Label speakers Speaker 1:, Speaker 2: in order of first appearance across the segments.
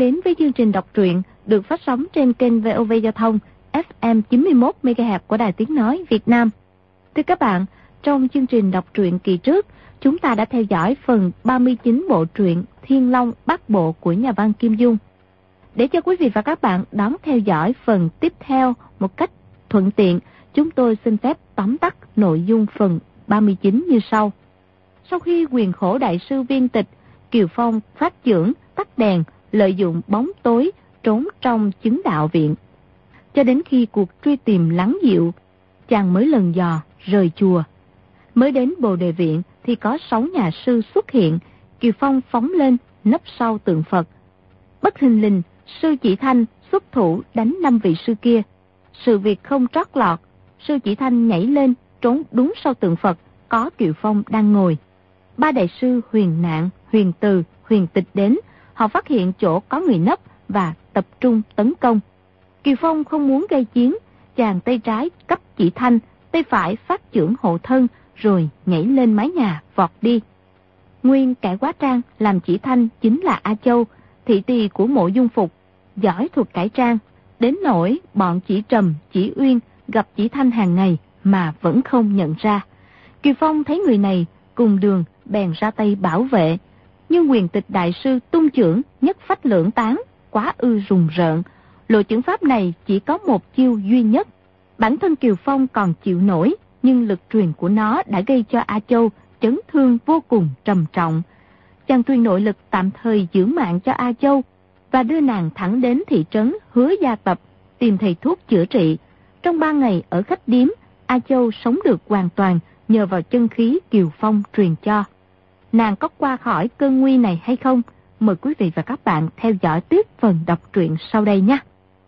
Speaker 1: đến với chương trình đọc truyện được phát sóng trên kênh VOV Giao thông FM 91 MHz của Đài Tiếng nói Việt Nam. Thưa các bạn, trong chương trình đọc truyện kỳ trước, chúng ta đã theo dõi phần 39 bộ truyện Thiên Long Bát Bộ của nhà văn Kim Dung. Để cho quý vị và các bạn đón theo dõi phần tiếp theo một cách thuận tiện, chúng tôi xin phép tóm tắt nội dung phần 39 như sau. Sau khi Quyền Khổ Đại Sư viên tịch, Kiều Phong phát chưởng tắt đèn, lợi dụng bóng tối trốn trong chứng đạo viện. Cho đến khi cuộc truy tìm lắng dịu, chàng mới lần dò rời chùa. Mới đến Bồ Đề Viện thì có 6 nhà sư xuất hiện. Kiều Phong phóng lên nấp sau tượng Phật. Bất thình lình, sư Chỉ Thanh xuất thủ đánh 5 vị sư kia. Sự việc không trót lọt, sư Chỉ Thanh nhảy lên trốn đúng sau tượng Phật có Kiều Phong đang ngồi. 3 đại sư Huyền Nạn, Huyền Từ, Huyền Tịch đến. Họ phát hiện chỗ có người nấp và tập trung tấn công. Kiều Phong không muốn gây chiến, chàng tay trái cấp Chỉ Thanh, tay phải phát chưởng hộ thân, rồi nhảy lên mái nhà vọt đi. Nguyên kẻ quá trang làm Chỉ Thanh chính là A Châu, thị tỳ của Mộ Dung Phục, giỏi thuật cải trang, đến nỗi bọn Chỉ Trầm, Chỉ Uyên gặp Chỉ Thanh hàng ngày mà vẫn không nhận ra. Kiều Phong thấy người này cùng đường bèn ra tay bảo vệ, nhưng Huyền Tịch đại sư tung chưởng nhất phách lưỡng tán, quá ư rùng rợn. Lộ chưởng pháp này chỉ có một chiêu duy nhất. Bản thân Kiều Phong còn chịu nổi, nhưng lực truyền của nó đã gây cho A Châu chấn thương vô cùng trầm trọng. Chàng truyền nội lực tạm thời giữ mạng cho A Châu và đưa nàng thẳng đến thị trấn Hứa Gia Tập tìm thầy thuốc chữa trị. Trong 3 ngày ở khách điếm, A Châu sống được hoàn toàn nhờ vào chân khí Kiều Phong truyền cho. Nàng có qua khỏi cơn nguy này hay không? Mời quý vị và các bạn theo dõi tiếp phần đọc truyện sau đây nhé.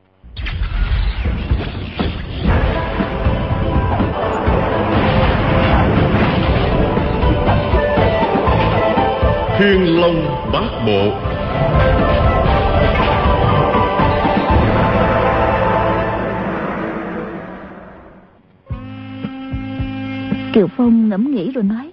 Speaker 2: Thiên Long Bát Bộ.
Speaker 1: Kiều Phong ngẫm nghĩ rồi nói: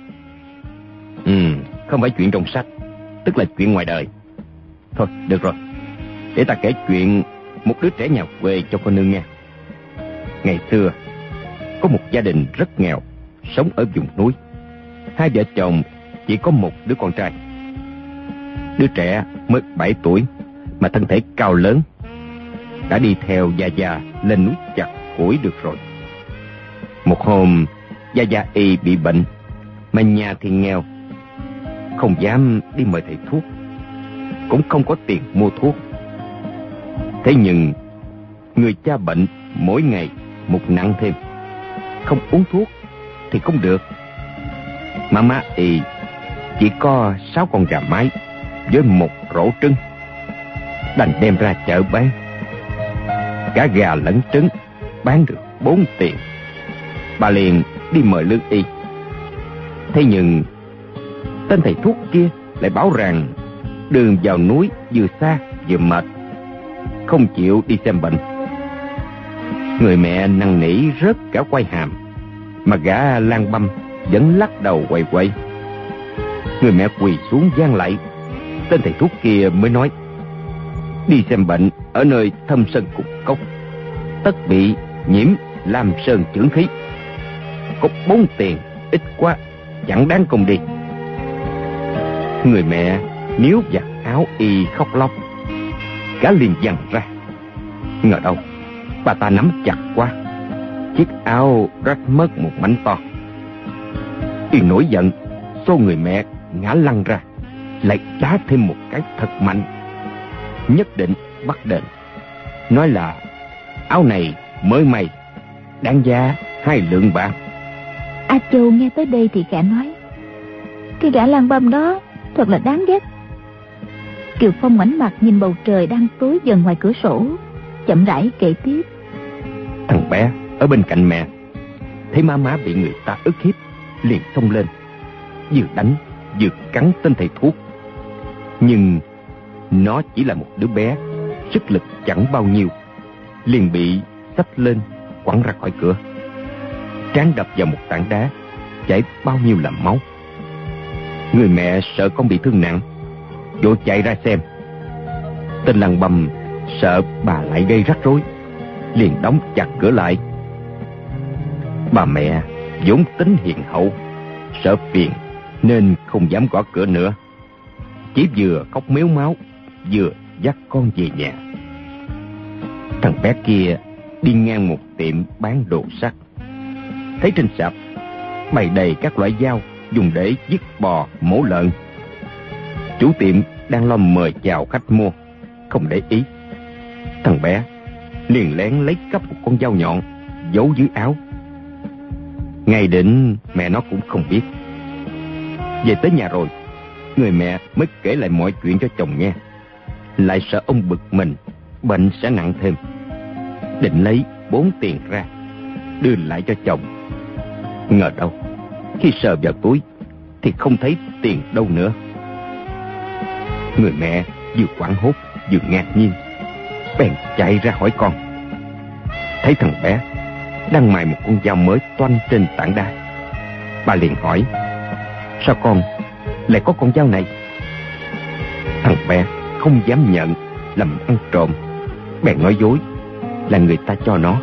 Speaker 3: Không phải chuyện trong sách, tức là chuyện ngoài đời. Thôi, được rồi, để ta kể chuyện một đứa trẻ nhà quê cho cô nương nghe. Ngày xưa, có một gia đình rất nghèo, sống ở vùng núi. 2 vợ chồng chỉ có một đứa con trai. Đứa trẻ mới 7 tuổi mà thân thể cao lớn, đã đi theo Gia Gia lên núi chặt củi được rồi. Một hôm, Gia Gia y bị bệnh, mà nhà thì nghèo, không dám đi mời thầy thuốc, cũng không có tiền mua thuốc. Thế nhưng người cha bệnh mỗi ngày một nặng thêm, không uống thuốc thì không được. Má y chỉ có 6 con gà mái với 1 rổ trứng, đành đem ra chợ bán. Cả gà lẫn trứng bán được 4 tiền. Bà liền đi mời lương y. Thế nhưng tên thầy thuốc kia lại bảo rằng đường vào núi vừa xa vừa mệt, không chịu đi xem bệnh. Người mẹ năn nỉ rớt cả quai hàm, mà gã lang băm vẫn lắc đầu quậy quậy. Người mẹ quỳ xuống van lạy. Tên thầy thuốc kia mới nói: đi xem bệnh ở nơi thâm sơn cục cốc, tất bị nhiễm lam sơn chưởng khí, có 4 tiền, ít quá, chẳng đáng công đi. Người mẹ níu vạt áo y khóc lóc. Gã liền giằng ra. Ngờ đâu bà ta nắm chặt quá, chiếc áo rách mất một mảnh to. Y nổi giận, xô người mẹ ngã lăn ra, lại đá thêm một cái thật mạnh. Nhất định bắt đền, nói là áo này mới may, đáng giá 2 lượng bạc.
Speaker 1: A Châu nghe tới đây thì gã nói: cái gã lang băm đó thật là đáng ghét. Kiều Phong ngoảnh mặt nhìn bầu trời đang tối dần ngoài cửa sổ, chậm rãi kể tiếp:
Speaker 3: thằng bé ở bên cạnh mẹ thấy má bị người ta ức hiếp, liền xông lên, vừa đánh vừa cắn tên thầy thuốc. Nhưng nó chỉ là một đứa bé, sức lực chẳng bao nhiêu, liền bị xách lên quẳng ra khỏi cửa, trán đập vào một tảng đá, chảy bao nhiêu là máu. Người mẹ sợ con bị thương nặng, vội chạy ra xem. Tên Lăng Băm sợ bà lại gây rắc rối, liền đóng chặt cửa lại. Bà mẹ vốn tính hiền hậu, sợ phiền nên không dám gõ cửa nữa, chỉ vừa khóc mếu máu vừa dắt con về nhà. Thằng bé kia đi ngang một tiệm bán đồ sắt, thấy trên sạp bày đầy các loại dao dùng để giết bò, mổ lợn. Chủ tiệm đang lo mời chào khách mua, không để ý. Thằng bé liền lén lấy cắp một con dao nhọn giấu dưới áo. Ngày định mẹ nó cũng không biết. Về tới nhà rồi, người mẹ mới kể lại mọi chuyện cho chồng nghe. Lại sợ ông bực mình, bệnh sẽ nặng thêm, định lấy 4 tiền ra đưa lại cho chồng. Ngờ đâu khi sờ vào túi thì không thấy tiền đâu nữa. Người mẹ vừa hoảng hốt vừa ngạc nhiên, bèn chạy ra hỏi con. Thấy thằng bé đang mài một con dao mới toanh trên tảng đá. Bà liền hỏi: sao con lại có con dao này? Thằng bé không dám nhận làm ăn trộm, bèn nói dối là người ta cho nó.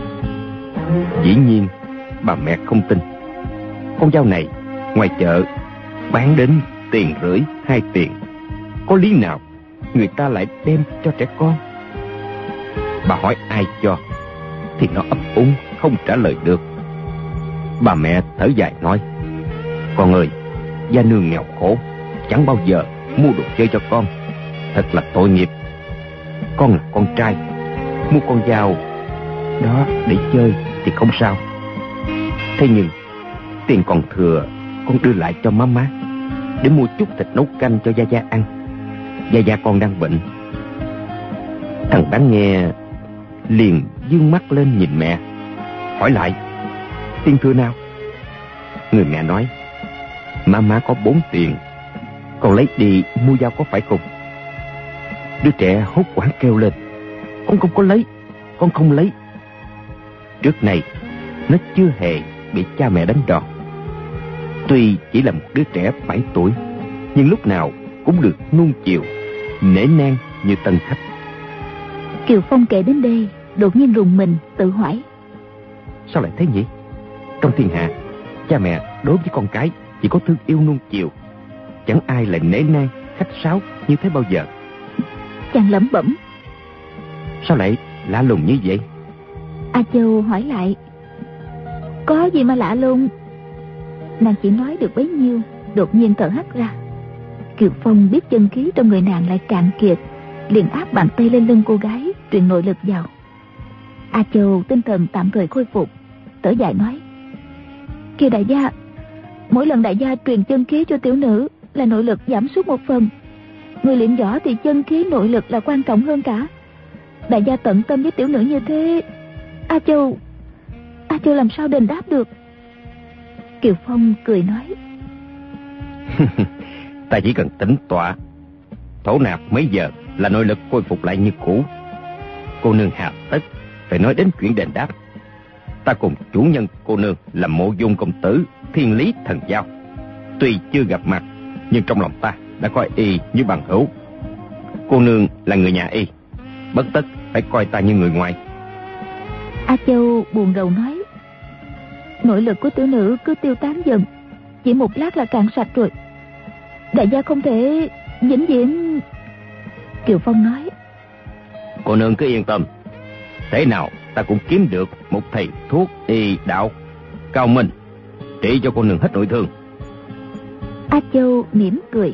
Speaker 3: Dĩ nhiên bà mẹ không tin. Con dao này ngoài chợ bán đến 1,5 tiền, 2 tiền. Có lý nào người ta lại đem cho trẻ con? Bà hỏi ai cho thì nó ấp úng không trả lời được. Bà mẹ thở dài nói: con ơi, gia nương nghèo khổ, chẳng bao giờ mua đồ chơi cho con, thật là tội nghiệp. Con là con trai, mua con dao đó để chơi thì không sao. Thế nhưng tiền còn thừa con đưa lại cho má để mua chút thịt nấu canh cho Gia Gia ăn. Gia Gia con đang bệnh. Thằng bán nghe liền dương mắt lên nhìn mẹ, hỏi lại: tiền thừa nào? Người mẹ nói: má có 4 tiền, con lấy đi mua dao có phải không? Đứa trẻ hốt hoảng kêu lên: con không có lấy, con không lấy. Trước này nó chưa hề bị cha mẹ đánh đòn. Tuy chỉ là một đứa trẻ 7 tuổi, nhưng lúc nào cũng được nuông chiều, nể nang như tân khách.
Speaker 1: Kiều Phong kể đến đây đột nhiên rùng mình, tự hỏi:
Speaker 3: sao lại thế nhỉ? Trong thiên hạ, cha mẹ đối với con cái chỉ có thương yêu nuông chiều, chẳng ai lại nể nang khách sáo như thế bao giờ.
Speaker 1: Chàng lẩm bẩm:
Speaker 3: sao lại lạ lùng như vậy?
Speaker 1: A Châu hỏi lại: có gì mà lạ lùng? Nàng chỉ nói được bấy nhiêu, đột nhiên thở hắt ra. Kiều Phong biết chân khí trong người nàng lại cạn kiệt, liền áp bàn tay lên lưng cô gái, truyền nội lực vào. A Châu tinh thần tạm thời khôi phục, thở dài nói: kìa đại gia, mỗi lần đại gia truyền chân khí cho tiểu nữ là nội lực giảm sút 1 phần. Người luyện võ thì chân khí nội lực là quan trọng hơn cả. Đại gia tận tâm với tiểu nữ như thế, A Châu làm sao đền đáp được? Kiều Phong cười nói:
Speaker 3: ta chỉ cần tĩnh tọa, thổ nạp mấy giờ là nội lực khôi phục lại như cũ. Cô nương hà tất phải nói đến chuyện đền đáp. Ta cùng chủ nhân cô nương là Mộ Dung công tử Thiên Lý Thần Giao, tuy chưa gặp mặt nhưng trong lòng ta đã coi y như bằng hữu. Cô nương là người nhà y, bất tất phải coi ta như người ngoài.
Speaker 1: A Châu buồn rầu nói: nội lực của tiểu nữ cứ tiêu tán dần, chỉ một lát là cạn sạch rồi. Đại gia không thể vĩnh viễn. Kiều Phong nói:
Speaker 3: cô nương cứ yên tâm, thế nào ta cũng kiếm được một thầy thuốc y đạo cao minh, trị cho cô nương hết nội thương.
Speaker 1: A Châu mỉm cười: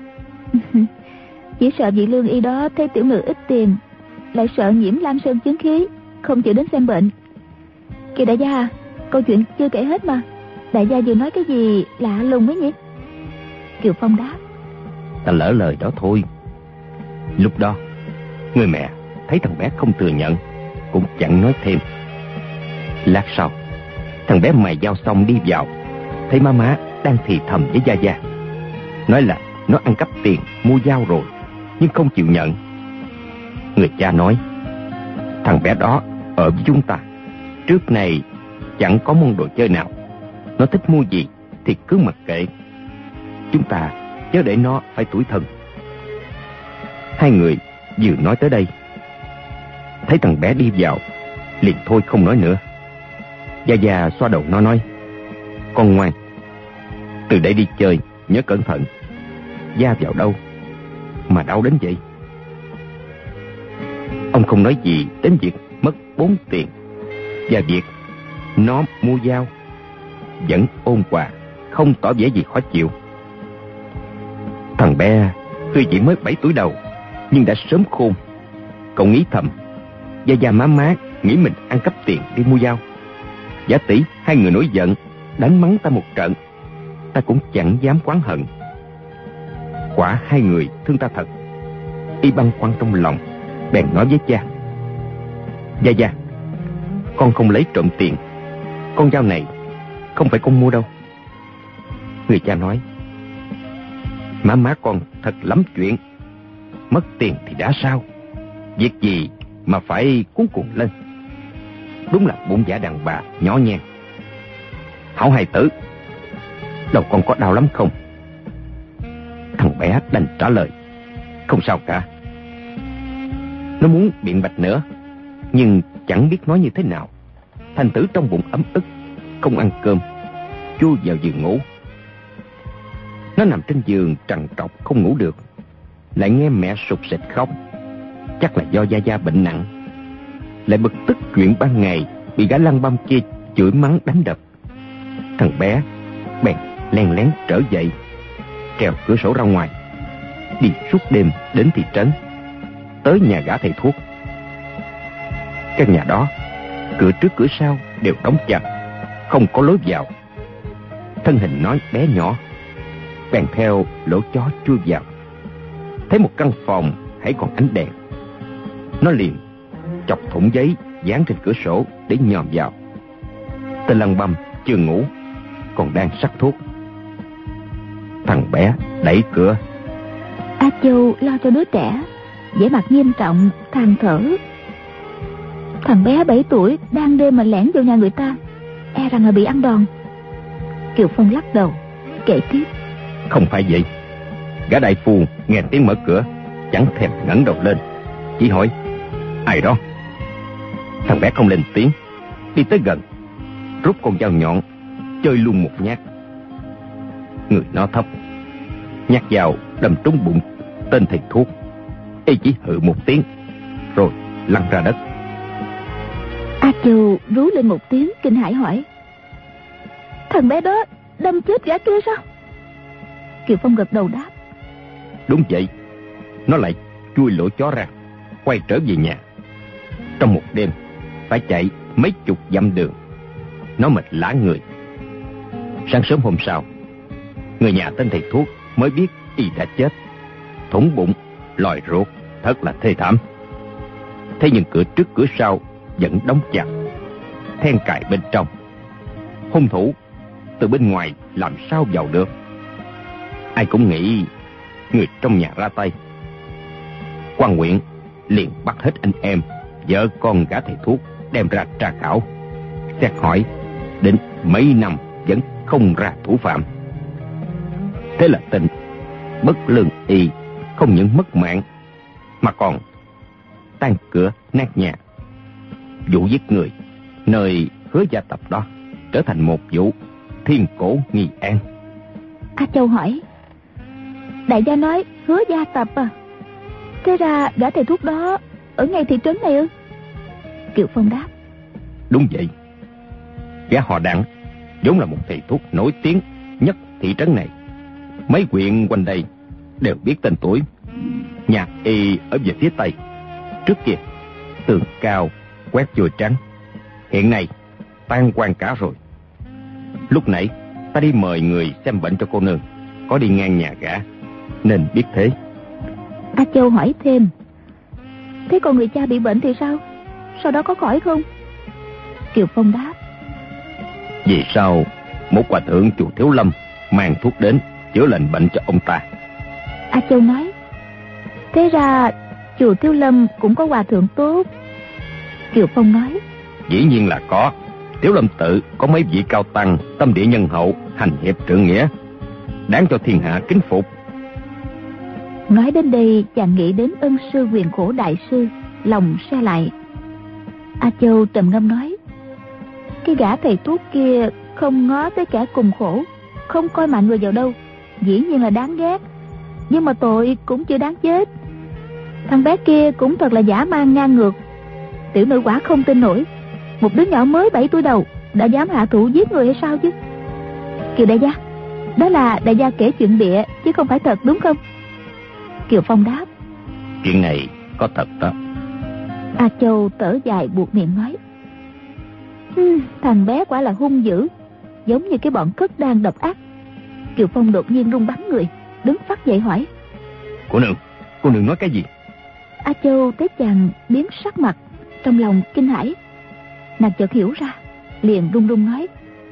Speaker 1: chỉ sợ vị lương y đó thấy tiểu nữ ít tiền, lại sợ nhiễm Lam Sơn chứng khí, không chịu đến xem bệnh. Kìa đại gia, câu chuyện chưa kể hết mà. Đại gia vừa nói cái gì lạ lùng ấy nhỉ? Kiều Phong đáp:
Speaker 3: ta lỡ lời đó thôi. Lúc đó người mẹ thấy thằng bé không thừa nhận, cũng chẳng nói thêm. Lát sau, thằng bé mài dao xong đi vào, thấy má đang thì thầm với Gia Gia, nói là nó ăn cắp tiền mua dao rồi, nhưng không chịu nhận. Người cha nói: thằng bé đó ở với chúng ta, trước này chẳng có món đồ chơi nào, nó thích mua gì thì cứ mặc kệ, chúng ta chớ để nó phải tủi thân. Hai người Vừa nói tới đây, thấy thằng bé đi vào, liền thôi không nói nữa. Gia Gia xoa đầu nó nói: Con ngoan, từ đây đi chơi nhớ cẩn thận. Va vào đâu mà đau đến vậy? Ông không nói gì đến việc mất 4 tiền và việc nó mua dao, vẫn ôn hòa, không tỏ vẻ gì khó chịu. Thằng bé tuy chỉ mới 7 tuổi đầu, nhưng đã sớm khôn. Cậu nghĩ thầm: Gia Gia má má nghĩ mình ăn cắp tiền đi mua dao. Giả tỷ hai người nổi giận, đánh mắng ta một trận, ta cũng chẳng dám oán hận. Quả hai người thương ta thật. Y băn khoăn trong lòng, bèn nói với cha: Gia Gia, con không lấy trộm tiền. Con dao này không phải con mua đâu. Người cha nói: Má má con thật lắm chuyện. Mất tiền thì đã sao, việc gì mà phải cuống cuồng lên. Đúng là bụng dạ đàn bà nhỏ nhen. Hảo hài tử, đầu con có đau lắm không? Thằng bé đành trả lời: Không sao cả. Nó muốn biện bạch nữa, nhưng chẳng biết nói như thế nào. Thành thử trong bụng ấm ức, không ăn cơm, chui vào giường ngủ. Nó nằm trên giường trằn trọc không ngủ được, lại nghe mẹ sụt sịt khóc. Chắc là do Gia Gia bệnh nặng, lại bực tức chuyện ban ngày bị gã lăng băm kia chửi mắng đánh đập. Thằng bé bèn len lén trở dậy, trèo cửa sổ ra ngoài, đi suốt đêm đến thị trấn, tới nhà gã thầy thuốc. Căn nhà đó, cửa trước cửa sau đều đóng chặt, không có lối vào. Thân hình nó bé nhỏ, bèn theo lỗ chó chui vào. Thấy một căn phòng hãy còn ánh đèn, nó liền chọc thủng giấy dán trên cửa sổ để nhòm vào. Tên lăng băm chưa ngủ, còn đang sắc thuốc. Thằng bé đẩy cửa.
Speaker 1: A Châu lo cho đứa trẻ, vẻ mặt nghiêm trọng, than thở: Thằng bé 7 tuổi đang đêm mà lẻn vào nhà người ta, e rằng là bị ăn đòn. Kiều Phong lắc đầu, kể tiếp:
Speaker 3: Không phải vậy. Gã đại phu nghe tiếng mở cửa, chẳng thèm ngẩng đầu lên, chỉ hỏi: Ai đó? Thằng bé không lên tiếng, đi tới gần, rút con dao nhọn, chơi luôn một nhát. Người nó thấp, nhát dao đâm trúng bụng tên thầy thuốc. Y chỉ hự một tiếng, rồi lăn ra đất.
Speaker 1: A Châu rú lên một tiếng kinh hãi hỏi: Thằng bé đó đâm chết gã kia sao? Kiều Phong gật đầu đáp:
Speaker 3: Đúng vậy. Nó lại chui lỗ chó ra, quay trở về nhà. Trong một đêm phải chạy mấy chục dặm đường, nó mệt lả người. Sáng sớm hôm sau, người nhà tên thầy thuốc mới biết y đã chết, thủng bụng, lòi ruột, thật là thê thảm. Thế nhưng cửa trước cửa sau vẫn đóng chặt, then cài bên trong. Hung thủ từ bên ngoài làm sao vào được? Ai cũng nghĩ người trong nhà ra tay. Quan huyện liền bắt hết anh em, vợ con gã thầy thuốc đem ra tra khảo, xét hỏi, đến mấy năm vẫn không ra thủ phạm. Thế là tên bất lương y không những mất mạng mà còn tan cửa nát nhà. Vụ giết người nơi Hứa Gia Tập đó trở thành một vụ thiên cổ nghi án.
Speaker 1: A Châu hỏi: Đại gia nói Hứa Gia Tập à? Thế ra gã thầy thuốc đó ở ngay thị trấn này ư? Kiều Phong đáp:
Speaker 3: Đúng vậy. Gã họ Đặng vốn là một thầy thuốc nổi tiếng nhất thị trấn này. Mấy huyện quanh đây đều biết tên tuổi. Nhà y ở về phía tây. Trước kia tường cao, quét chùi trắng, hiện nay tan quan cả rồi. Lúc nãy ta đi mời người xem bệnh cho cô nương, có đi ngang nhà gã nên biết thế.
Speaker 1: A Châu hỏi thêm: Thế còn người cha bị bệnh thì sao? Sau đó có khỏi không? Kiều Phong đáp:
Speaker 3: Vì sao một hòa thượng chùa Thiếu Lâm mang thuốc đến chữa lành bệnh cho ông ta?
Speaker 1: A Châu nói: Thế ra chùa Thiếu Lâm cũng có hòa thượng tốt. Kiều Phong nói:
Speaker 3: Dĩ nhiên là có. Thiếu Lâm tự có mấy vị cao tăng tâm địa nhân hậu, hành hiệp trượng nghĩa, đáng cho thiên hạ kính phục.
Speaker 1: Nói đến đây chàng nghĩ đến ân sư Huyền Khổ đại sư, lòng se lại. A Châu trầm ngâm nói: cái gã thầy thuốc kia không ngó tới kẻ cùng khổ, không coi mạnh người vào đâu, dĩ nhiên là đáng ghét, nhưng mà tội cũng chưa đáng chết. Thằng bé kia cũng thật là dã man ngang ngược. Tiểu nữ quả không tin nổi, một đứa nhỏ mới 7 tuổi đầu đã dám hạ thủ giết người hay sao chứ? Kiều đại gia, đó là đại gia kể chuyện bịa chứ không phải thật đúng không? Kiều Phong đáp:
Speaker 3: chuyện này có thật đó.
Speaker 1: A Châu thở dài buột miệng nói: thằng bé quả là hung dữ, giống như cái bọn cất đang độc ác. Kiều Phong đột nhiên run bắn người, đứng phắt dậy hỏi:
Speaker 3: cô nương nói cái gì?
Speaker 1: A Châu thấy chàng biến sắc mặt, trong lòng kinh hãi. Nàng chợt hiểu ra, liền run run nói: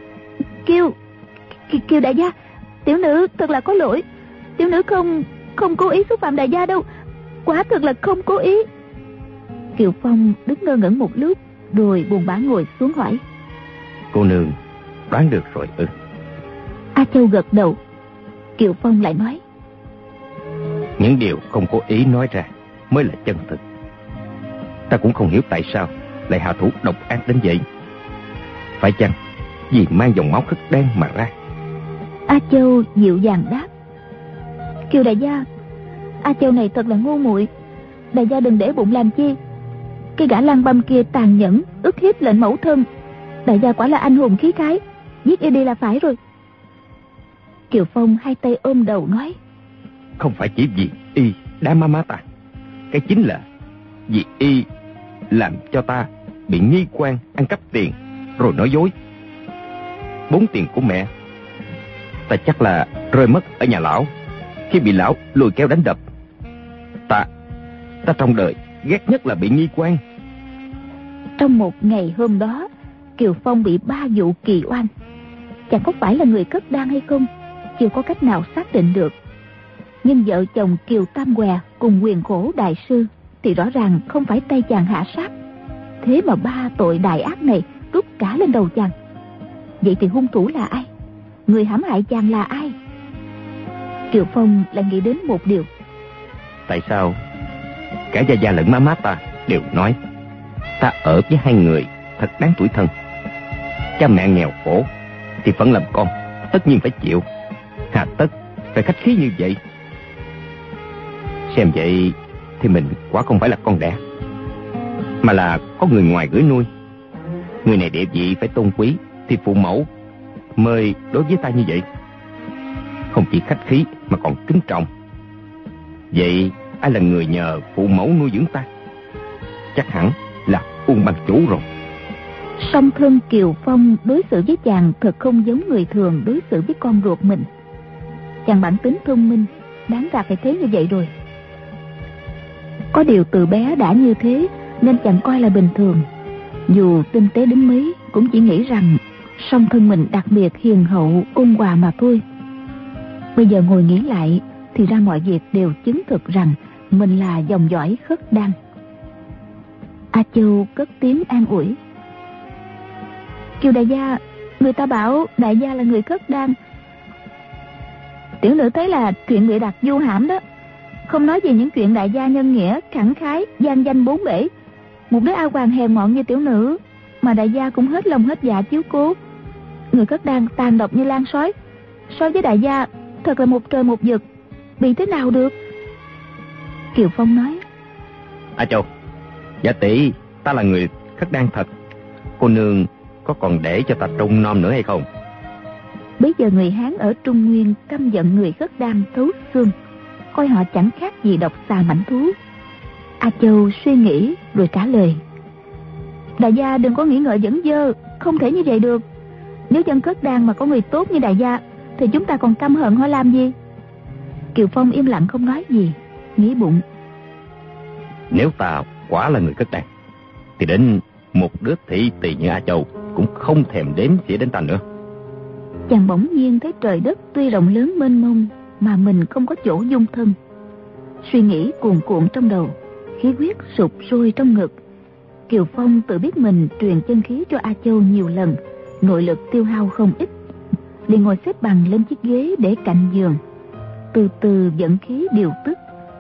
Speaker 1: Kiều đại gia, tiểu nữ thật là có lỗi, tiểu nữ không cố ý xúc phạm đại gia đâu, quả thật là không cố ý. Kiều Phong đứng ngơ ngẩn một lúc, rồi buồn bã ngồi xuống hỏi:
Speaker 3: cô nương đoán được rồi ư?
Speaker 1: A Châu gật đầu. Kiều Phong lại nói:
Speaker 3: những điều không cố ý nói ra mới là chân thực. Ta cũng không hiểu tại sao lại hạ thủ độc ác đến vậy. Phải chăng vì mang dòng máu khất đen mà ra?
Speaker 1: A Châu dịu dàng đáp: Kiều đại gia, A Châu này thật là ngu muội, đại gia đừng để bụng làm chi. Cái gã lang băm kia tàn nhẫn ức hiếp lệnh mẫu thân, đại gia quả là anh hùng khí khái, giết y đi là phải rồi. Kiều Phong hai tay ôm đầu nói:
Speaker 3: không phải chỉ vì y đã má ta, cái chính là vì y làm cho ta bị nghi quan ăn cắp tiền rồi nói dối. 4 tiền của mẹ ta chắc là rơi mất ở nhà lão khi bị lão lôi kéo đánh đập. Ta trong đời ghét nhất là bị nghi quan.
Speaker 1: Trong một ngày hôm đó, Kiều Phong bị 3 vụ kỳ oan. Chẳng có phải là người cất đan hay không, chưa có cách nào xác định được. Nhưng vợ chồng Kiều Tam Què cùng Huyền Khổ đại sư thì rõ ràng không phải tay chàng hạ sát. Thế mà 3 tội đại ác này trút cả lên đầu chàng. Vậy thì hung thủ là ai? Người hãm hại chàng là ai? Kiều Phong lại nghĩ đến một điều.
Speaker 3: Tại sao cả gia gia lẫn má ta đều nói ta ở với 2 người thật đáng tủi thân? Cha mẹ nghèo khổ thì phận làm con tất nhiên phải chịu, hà tất phải khách khí như vậy? Xem vậy thì mình quả không phải là con đẻ, mà là có người ngoài gửi nuôi. Người này địa vị phải tôn quý thì phụ mẫu mời đối với ta như vậy, không chỉ khách khí mà còn kính trọng. Vậy ai là người nhờ phụ mẫu nuôi dưỡng ta? Chắc hẳn là Uông Ban Chủ rồi.
Speaker 1: Song thân Kiều Phong đối xử với chàng thật không giống người thường đối xử với con ruột mình. Chàng bản tính thông minh, đáng ra phải thế như vậy rồi. Có điều từ bé đã như thế nên chàng coi là bình thường. Dù tinh tế đến mấy cũng chỉ nghĩ rằng song thân mình đặc biệt hiền hậu ôn hòa mà thôi. Bây giờ ngồi nghĩ lại thì ra mọi việc đều chứng thực rằng mình là dòng dõi khất đan. A Châu cất tiếng an ủi: Kiều đại gia, người ta bảo đại gia là người khất đan. Tiểu nữ thấy là chuyện bịa đặt vu hãm đó. Không nói về những chuyện đại gia nhân nghĩa, khẳng khái, gian danh 4 bể. Một đứa A Hoàng hèn mọn như tiểu nữ mà đại gia cũng hết lòng hết dạ chiếu cố. Người cất đan tàn độc như lan sói, so với đại gia thật là một trời một vực, bị thế nào được? Kiều Phong nói:
Speaker 3: A Châu, giả tỷ ta là người khất đan thật, cô nương có còn để cho ta trông nom nữa hay không?
Speaker 1: Bây giờ người Hán ở Trung Nguyên căm giận người khất đan thấu xương, coi họ chẳng khác gì độc xà mãnh thú. A Châu suy nghĩ rồi trả lời: đại gia đừng có nghĩ ngợi dẫn dơ, không thể như vậy được. Nếu dân khất đan mà có người tốt như đại gia thì chúng ta còn căm hận họ làm gì? Kiều Phong im lặng không nói gì, nghĩ bụng:
Speaker 3: nếu ta quả là người khất đan thì đến một đứa thị tỳ như A Châu cũng không thèm đếm xỉa đến ta nữa.
Speaker 1: Chàng bỗng nhiên thấy trời đất tuy rộng lớn mênh mông mà mình không có chỗ dung thân. Suy nghĩ cuồn cuộn trong đầu, khí huyết sụp sôi trong ngực. Kiều Phong tự biết mình truyền chân khí cho A Châu nhiều lần, nội lực tiêu hao không ít, liền ngồi xếp bằng lên chiếc ghế để cạnh giường, từ từ dẫn khí điều tức,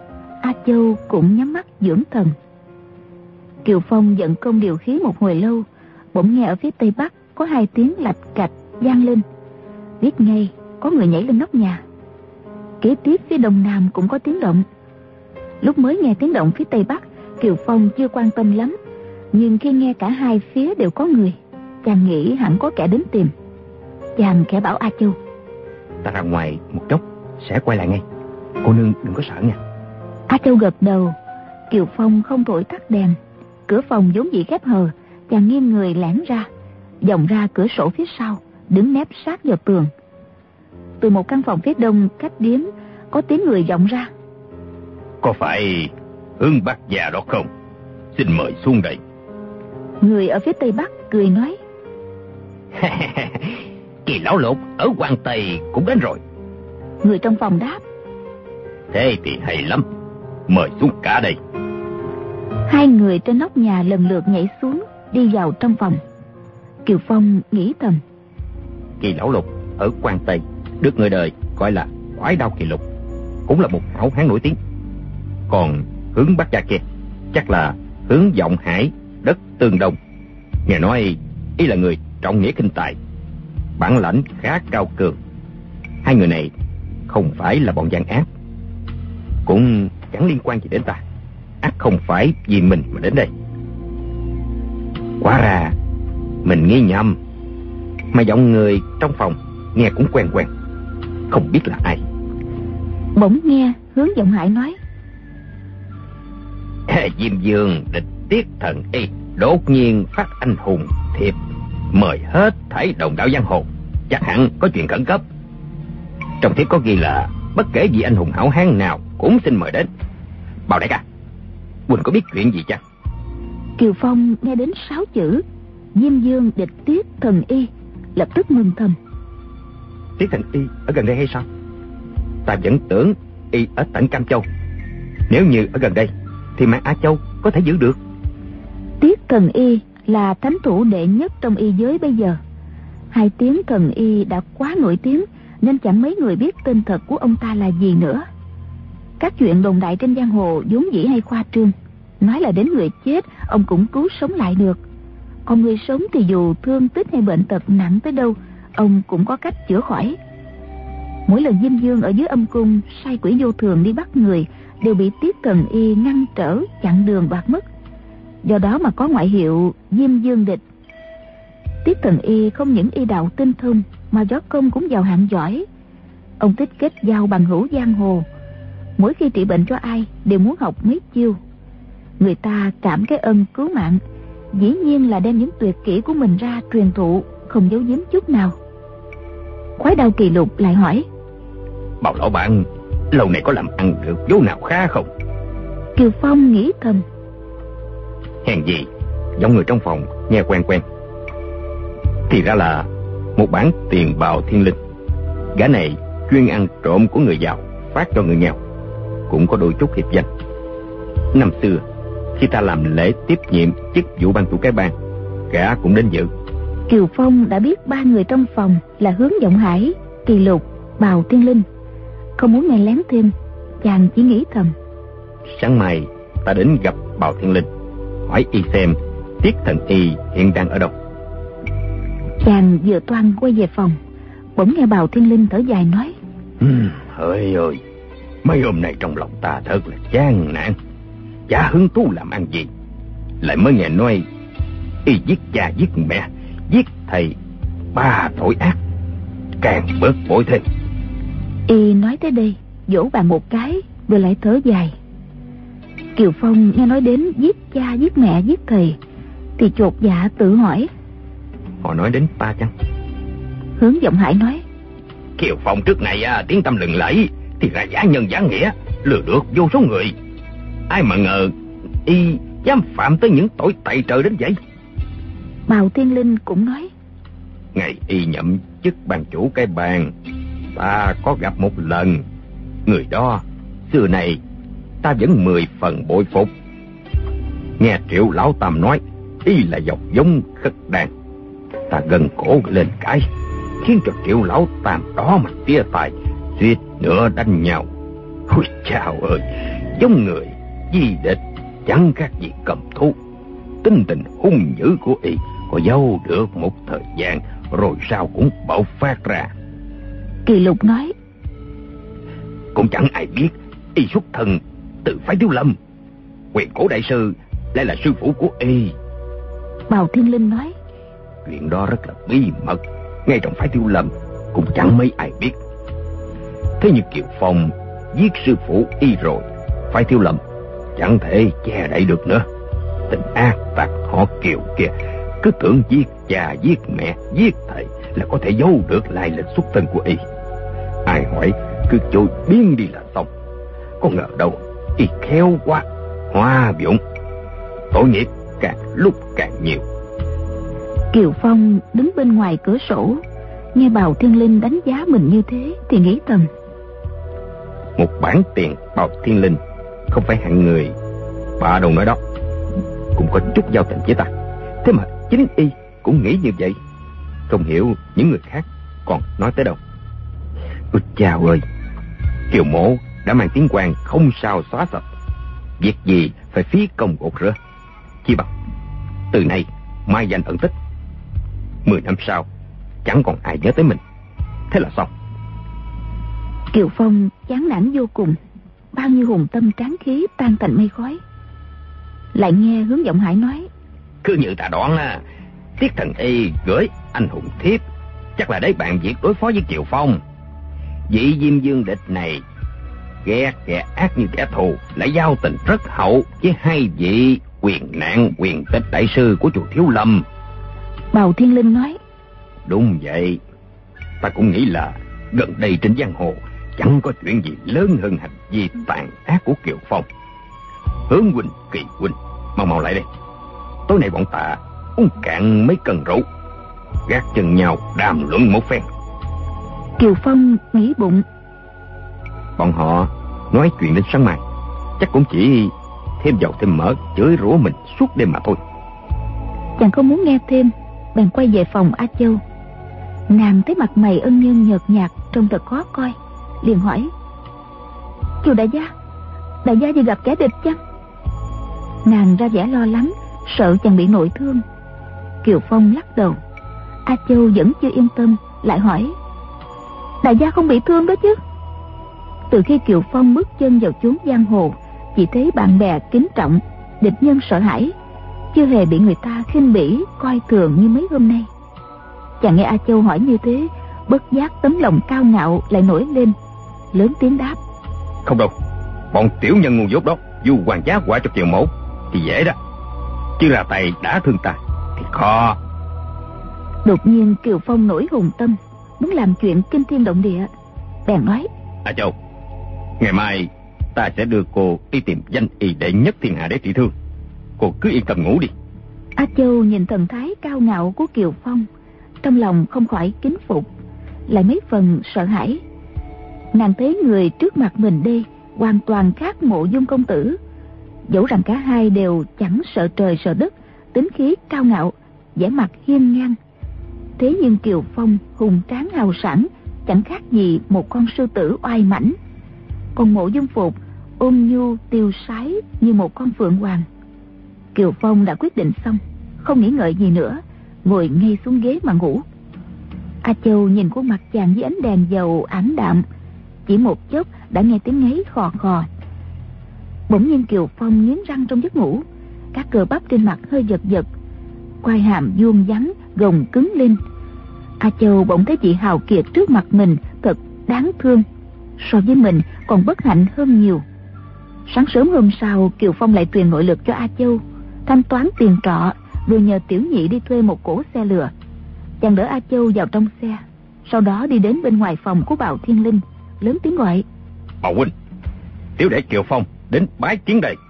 Speaker 1: A Châu cũng nhắm mắt dưỡng thần. Kiều Phong vận công điều khí một hồi lâu, bỗng nghe ở phía tây bắc có hai tiếng lạch cạch vang lên. Biết ngay có người nhảy lên nóc nhà. Kế tiếp phía đông nam cũng có tiếng động. Lúc mới nghe tiếng động phía tây bắc, Kiều Phong chưa quan tâm lắm, nhưng khi nghe cả hai phía đều có người, chàng nghĩ hẳn có kẻ đến tìm. Chàng khẽ bảo A Châu:
Speaker 3: Ta ra ngoài một chốc sẽ quay lại ngay, cô nương đừng có sợ nha.
Speaker 1: A Châu gật đầu. Kiều Phong không vội tắt đèn. Cửa phòng vốn dĩ khép hờ, chàng nghiêng người lẻn ra, vòng ra cửa sổ phía sau, đứng nép sát vào tường. Từ một căn phòng phía đông cách điếm có tiếng người vọng ra:
Speaker 2: Có phải Hướng Bác già đó không? Xin mời xuống đây.
Speaker 1: Người ở phía tây bắc cười nói:
Speaker 3: Kỳ lão lục ở Quan Tây cũng đến rồi.
Speaker 1: Người trong phòng đáp:
Speaker 2: Thế thì hay lắm, mời xuống cả đây.
Speaker 1: Hai người trên nóc nhà lần lượt nhảy xuống, đi vào trong phòng. Kiều Phong nghĩ thầm:
Speaker 3: Kỳ lão lục ở Quan Tây được người đời gọi là Quái Đao Kỳ Lục, cũng là một hảo hán nổi tiếng. Còn Hướng Bác già kia chắc là Hướng Vọng Hải, đất Tương Đông. Nghe nói y là người trọng nghĩa khinh tài, bản lãnh khá cao cường. Hai người này không phải là bọn gian ác, cũng chẳng liên quan gì đến ta. Ắt không phải vì mình mà đến đây. Quá ra mình nghĩ nhầm, mà giọng người trong phòng nghe cũng quen quen, không biết là ai.
Speaker 1: Bỗng nghe Hướng Vọng Hải nói:
Speaker 3: Diêm Dương địch tiết thần y đột nhiên phát anh hùng thiệp, mời hết thảy đồng đạo giang hồ, chắc hẳn có chuyện khẩn cấp. Trong thiệp có ghi là bất kể vị anh hùng hảo hán nào cũng xin mời đến. Bảo đại ca, Quỳnh có biết chuyện gì chăng?
Speaker 1: Kiều Phong nghe đến 6 chữ Diêm Dương địch tiết thần y, lập tức mừng thầm:
Speaker 3: Tiết thần y ở gần đây hay sao? Ta vẫn tưởng y ở tỉnh Cam Châu. Nếu như ở gần đây thì mạng A Châu có thể giữ được.
Speaker 1: Tiết thần y là thánh thủ đệ nhất trong y giới bây giờ. Hai tiếng thần y đã quá nổi tiếng, nên chẳng mấy người biết tên thật của ông ta là gì nữa. Các chuyện đồn đại trên giang hồ vốn dĩ hay khoa trương, nói là đến người chết ông cũng cứu sống lại được. Còn người sống thì dù thương tích hay bệnh tật nặng tới đâu, ông cũng có cách chữa khỏi. Mỗi lần Diêm Dương ở dưới âm cung sai quỷ vô thường đi bắt người, đều bị Tiết thần y ngăn trở, chặn đường đoạt mất. Do đó mà có ngoại hiệu Diêm Dương địch. Tiết thần y không những y đạo tinh thông, mà võ công cũng vào hạng giỏi. Ông thích kết giao bằng hữu giang hồ, mỗi khi trị bệnh cho ai đều muốn học mấy chiêu. Người ta cảm cái ân cứu mạng, dĩ nhiên là đem những tuyệt kỹ của mình ra truyền thụ, không giấu giếm chút nào. Quái Đao Kỳ Lục lại hỏi:
Speaker 3: Bảo lão bạn, lâu này có làm ăn được vô nào khá không?
Speaker 1: Kiều Phong nghĩ thầm:
Speaker 3: Hèn gì giọng người trong phòng nghe quen quen. Thì ra là một bản tiền bào thiên linh. Gã này chuyên ăn trộm của người giàu phát cho người nghèo, cũng có đôi chút hiệp danh. Năm xưa khi ta làm lễ tiếp nhiệm chức vụ ban chủ cái bang, gã cũng đến dự.
Speaker 1: Kiều Phong đã biết ba người trong phòng là Hướng Vọng Hải, Kỳ Lục, Bào Tiên Linh. Không muốn nghe lén thêm, chàng chỉ nghĩ thầm:
Speaker 3: Sáng mai ta đến gặp Bào Thiên Linh, hỏi y xem Tiết thần y hiện đang ở đâu.
Speaker 1: Chàng vừa toan quay về phòng, bỗng nghe Bào Thiên Linh thở dài nói:
Speaker 3: Hỡi ơi, mấy hôm nay trong lòng ta thật là chán nản, chả hứng thú làm ăn gì. Lại mới nghe nói y giết cha giết mẹ, giết thầy, ba tội ác, càng bớt bội thêm.
Speaker 1: Y nói tới đây vỗ bàn một cái, rồi lại thở dài. Kiều Phong nghe nói đến giết cha giết mẹ giết thầy thì chột dạ tự hỏi:
Speaker 3: Họ nói đến ta chăng?
Speaker 1: Hướng Vọng Hải nói:
Speaker 3: Kiều Phong trước này tiếng tâm lừng lẫy, thì ra giả nhân giả nghĩa, lừa được vô số người. Ai mà ngờ y dám phạm tới những tội tày trời đến vậy.
Speaker 1: Bào Tiên Linh cũng nói:
Speaker 3: Ngày y nhậm chức ban chủ cái bang, ta có gặp một lần. Người đó xưa này ta vẫn 10 phần bội phục. Nghe Triệu lão tam nói y là dòng giống khất đàn, ta gần cổ lên cái, khiến cho Triệu lão tam đó mà tia tài, suýt nữa đánh nhau. Ôi chào ơi,
Speaker 2: giống người, di địch, chẳng khác gì cầm thú. Tính tình hung dữ của y có giấu được một thời gian, rồi sau cũng bạo phát ra.
Speaker 1: Kỳ Lục nói:
Speaker 2: Cũng chẳng ai biết y xuất thân từ phái Thiếu Lâm, Huyền Cổ đại sư lại là sư phụ của y.
Speaker 1: Bào Thiên Linh nói:
Speaker 2: Chuyện đó rất là bí mật, ngay trong phái Thiếu Lâm cũng chẳng mấy ai biết. Thế nhưng Kiều Phong giết sư phụ y rồi, phái Thiếu Lâm chẳng thể che đậy được nữa. Tình ác tặc họ Kiều kia cứ tưởng giết cha, giết mẹ, giết thầy là có thể giấu được lai lịch xuất thân của y. Ai hỏi cứ trôi biến đi là xong. Có ngờ đâu y khéo quá, hoa dụng, tội nghiệp càng lúc càng nhiều.
Speaker 1: Kiều Phong đứng bên ngoài cửa sổ, nghe Bào Thiên Linh đánh giá mình như thế thì nghĩ thầm:
Speaker 2: Một bản tiền Bào Thiên Linh không phải hạng người bà đâu nói đó, cũng có chút giao tình với ta. Thế mà chính y cũng nghĩ như vậy. Không hiểu những người khác còn nói tới đâu. Ôi chào ơi, Kiều mộ đã mang tiếng Hoàng không sao xóa sạch. Việc gì phải phí công gột rửa. Chi bằng từ nay mai danh ẩn tích, 10 năm sau chẳng còn ai nhớ tới mình. Thế là xong.
Speaker 1: Kiều Phong chán nản vô cùng, bao nhiêu hùng tâm tráng khí tan thành mây khói. Lại nghe Hướng Giọng Hải nói:
Speaker 2: Cứ như ta đoán là Tiết Thần Y gửi anh hùng thiếp, chắc là để bàn việc đối phó với Kiều Phong. Vị Diêm Dương Địch này ghét kẻ ác như kẻ thù, lại giao tình rất hậu với hai vị quyền nạn quyền tích đại sư của chùa Thiếu Lâm.
Speaker 1: Bào Thiên Linh nói:
Speaker 2: Đúng vậy, ta cũng nghĩ là gần đây trên giang hồ chẳng có chuyện gì lớn hơn hành vi tàn ác của Kiều Phong. Hướng huynh, Kỳ huynh, mau lại đây. Tối nay bọn ta uống cạn mấy cân rượu, gác chân nhau đàm luận một phen.
Speaker 1: Kiều Phong nghĩ bụng:
Speaker 2: Bọn họ nói chuyện đến sáng mai, chắc cũng chỉ thêm dầu thêm mỡ, chửi rủa mình suốt đêm mà thôi.
Speaker 1: Chàng không muốn nghe thêm, bèn quay về phòng A Châu. Nàng thấy mặt mày ân nhân nhợt nhạt, trông thật khó coi, liền hỏi: Kiều đại gia vừa gặp kẻ địch chăng? Nàng ra vẻ lo lắng, sợ chàng bị nội thương. Kiều Phong lắc đầu. A Châu vẫn chưa yên tâm, lại hỏi: Đại gia không bị thương đó chứ? Từ khi Kiều Phong bước chân vào chốn giang hồ, chỉ thấy bạn bè kính trọng, địch nhân sợ hãi, chưa hề bị người ta khinh bỉ coi thường như mấy hôm nay. Chàng nghe A Châu hỏi như thế, bất giác tấm lòng cao ngạo lại nổi lên, lớn tiếng đáp:
Speaker 2: Không đâu, bọn tiểu nhân ngu dốt đó dù hoàng giá quả cho Kiều mẫu thì dễ đó, chứ là tay đã thương ta thì khó.
Speaker 1: Đột nhiên Kiều Phong nổi hùng tâm, muốn làm chuyện kinh thiên động địa, bèn nói:
Speaker 2: A Châu, ngày mai ta sẽ đưa cô đi tìm danh y đệ nhất thiên hạ để trị thương. Cô cứ yên tâm ngủ đi.
Speaker 1: A Châu nhìn thần thái cao ngạo của Kiều Phong, trong lòng không khỏi kính phục, lại mấy phần sợ hãi. Nàng thấy người trước mặt mình đây hoàn toàn khác Mộ Dung công tử. Dẫu rằng cả hai đều chẳng sợ trời sợ đất, tính khí cao ngạo, vẻ mặt hiên ngang, thế nhưng Kiều Phong hùng tráng hào sảng, chẳng khác gì một con sư tử oai mãnh. Còn Mộ Dung Phục ôn nhu tiêu sái như một con phượng hoàng. Kiều Phong đã quyết định xong, không nghĩ ngợi gì nữa, ngồi ngay xuống ghế mà ngủ. A Châu nhìn khuôn mặt chàng dưới ánh đèn dầu ảm đạm, chỉ một chốc đã nghe tiếng ngáy khò khò. Bỗng nhiên Kiều Phong nghiến răng trong giấc ngủ, các cơ bắp trên mặt hơi giật giật, quai hàm vuông vắn gồng cứng lên. A Châu bỗng thấy chị hào kiệt trước mặt mình thật đáng thương, so với mình còn bất hạnh hơn nhiều. Sáng sớm hôm sau, Kiều Phong lại truyền nội lực cho A Châu, thanh toán tiền trọ, rồi nhờ tiểu nhị đi thuê một cỗ xe lừa. Chàng đỡ A Châu vào trong xe, sau đó đi đến bên ngoài phòng của Bào Thiên Linh, lớn tiếng gọi:
Speaker 2: Bào huynh, tiểu đệ Kiều Phong đến bái kiến đây.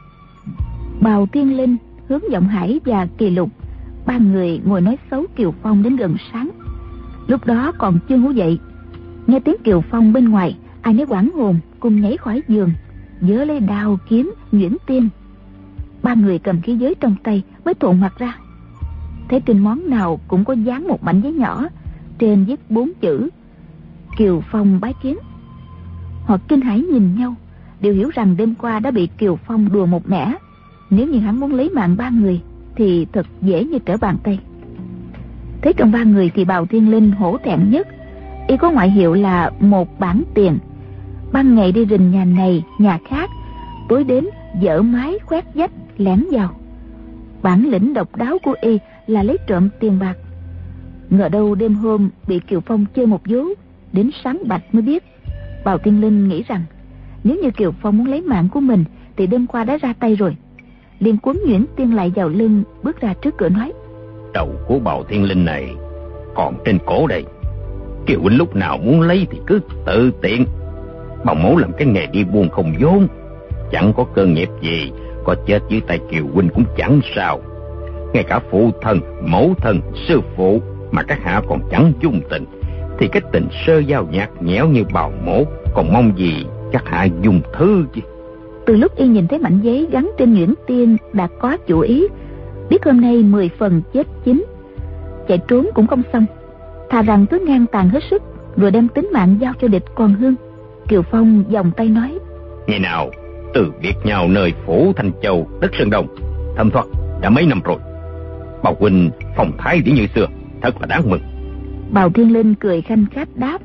Speaker 1: Bào Thiên Linh, Hướng Giọng Hải và Kỳ Lục, ba người ngồi nói xấu Kiều Phong đến gần sáng. Lúc đó còn chưa ngủ dậy, nghe tiếng Kiều Phong bên ngoài, ai nấy hoảng hồn cùng nhảy khỏi giường, giơ lấy đao kiếm nhuyễn tiên. Ba người cầm khí giới trong tay mới thuận mặt ra, thấy trên món nào cũng có dán một mảnh giấy nhỏ, trên viết 4 chữ: Kiều Phong bái kiến. Họ kinh hãi nhìn nhau, đều hiểu rằng đêm qua đã bị Kiều Phong đùa một nẻ. Nếu như hắn muốn lấy mạng 3 người thì thật dễ như trở bàn tay. Thế trong 3 người thì Bào Thiên Linh hổ thẹn nhất. Y có ngoại hiệu là một bản tiền. Ban ngày đi rình nhà này nhà khác, tối đến dỡ mái khoét vách lẻn vào. Bản lĩnh độc đáo của Y là lấy trộm tiền bạc. Ngờ đâu đêm hôm bị Kiều Phong chơi một vố, đến sáng bạch mới biết. Bào Thiên Linh nghĩ rằng nếu như Kiều Phong muốn lấy mạng của mình thì đêm qua đã ra tay rồi. Liền quấn nhuyễn tiên lại vào lưng, bước ra trước cửa nói:
Speaker 3: Đầu của Bào Thiên Linh này còn trên cổ đây. Kiều huynh lúc nào muốn lấy thì cứ tự tiện. Bảo mẫu làm cái nghề đi buôn không vốn, chẳng có cơ nghiệp gì, có chết dưới tay Kiều huynh cũng chẳng sao. Ngay cả phụ thân, mẫu thân, sư phụ mà các hạ còn chẳng chung tình, thì cái tình sơ giao nhạt nhẽo như bào mẫu còn mong gì các hạ dùng thứ chứ.
Speaker 1: Từ lúc Y nhìn thấy mảnh giấy gắn trên nhuyễn tiên đã có chủ ý, biết hôm nay 10 phần chết 9. Chạy trốn cũng không xong, thà rằng cứ ngang tàn hết sức rồi đem tính mạng giao cho địch còn hơn. Kiều Phong vòng tay nói:
Speaker 3: Ngày nào từ biệt nhau nơi phủ Thanh Châu đất Sơn Đông, thâm thoát đã mấy năm rồi. Bào huynh phong thái đi như xưa, thật là đáng mừng.
Speaker 1: Bào Thiên Linh cười khanh khách đáp: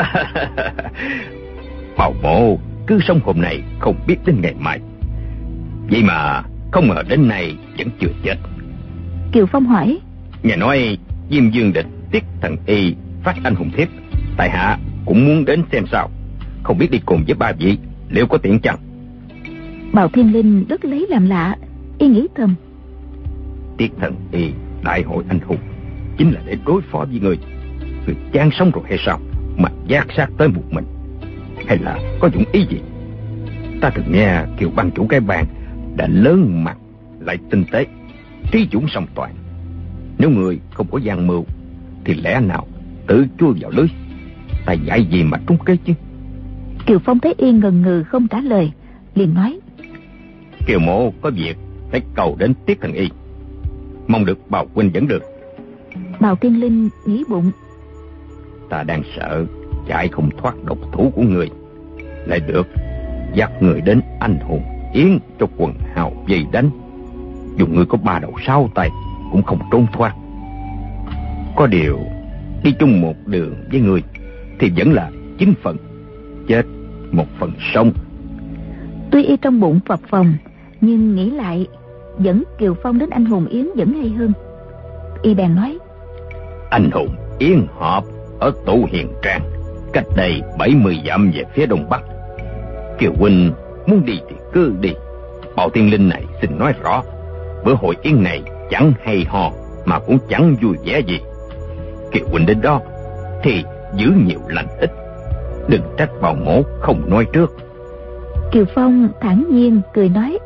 Speaker 3: Bào mộ cứ sống hôm nay không biết đến ngày mai, vậy mà không ngờ đến nay vẫn chưa chết.
Speaker 1: Kiều Phong hỏi:
Speaker 3: Nghe nói Diêm Dương địch Tiết Thần Y phát anh hùng thiếp, tại hạ cũng muốn đến xem sao, không biết đi cùng với 3 vị liệu có tiện chăng?
Speaker 1: Bào Thiên Linh rất lấy làm lạ. Y nghĩ thầm:
Speaker 3: Tiết Thần Y đại hội anh hùng chính là để đối phó với người chán sống rồi hay sao mà dát sát tới một mình, hay là có dụng ý gì? Ta từng nghe Kiều ban chủ cái bàn đã lớn mặt lại tinh tế, trí dũng song toàn. Nếu người không có gian mưu thì lẽ nào tự chui vào lưới, ta dạy gì mà trúng kế chứ?
Speaker 1: Kiều Phong thấy Y ngần ngừ không trả lời, liền nói:
Speaker 3: Kiều mộ có việc phải cầu đến Tiết Thần Y, mong được Bào huynh dẫn được.
Speaker 1: Bào Thiên Linh nghĩ bụng:
Speaker 3: Ta đang sợ chạy không thoát độc thủ của người, lại được dắt người đến anh hùng yến cho quần hào vây đánh. Dù người có 3 đầu 6 tay cũng không trốn thoát. Có điều đi chung một đường với người thì vẫn là 9 phần chết 1 phần sống.
Speaker 1: Tuy Y trong bụng phập phồng, nhưng nghĩ lại dẫn Kiều Phong đến anh hùng yến vẫn hay hơn. Y bèn nói:
Speaker 3: Anh hùng yến họp ở Tụ Hiền Trang, cách đây 70 dặm về phía đông bắc. Kiều huynh muốn đi thì cứ đi. Bào Thiên Linh này xin nói rõ, bữa hội yến này chẳng hay ho mà cũng chẳng vui vẻ gì. Kiều huynh đến đó thì giữ nhiều lành ít, đừng trách Bào mổ không nói trước.
Speaker 1: Kiều Phong thản nhiên cười nói: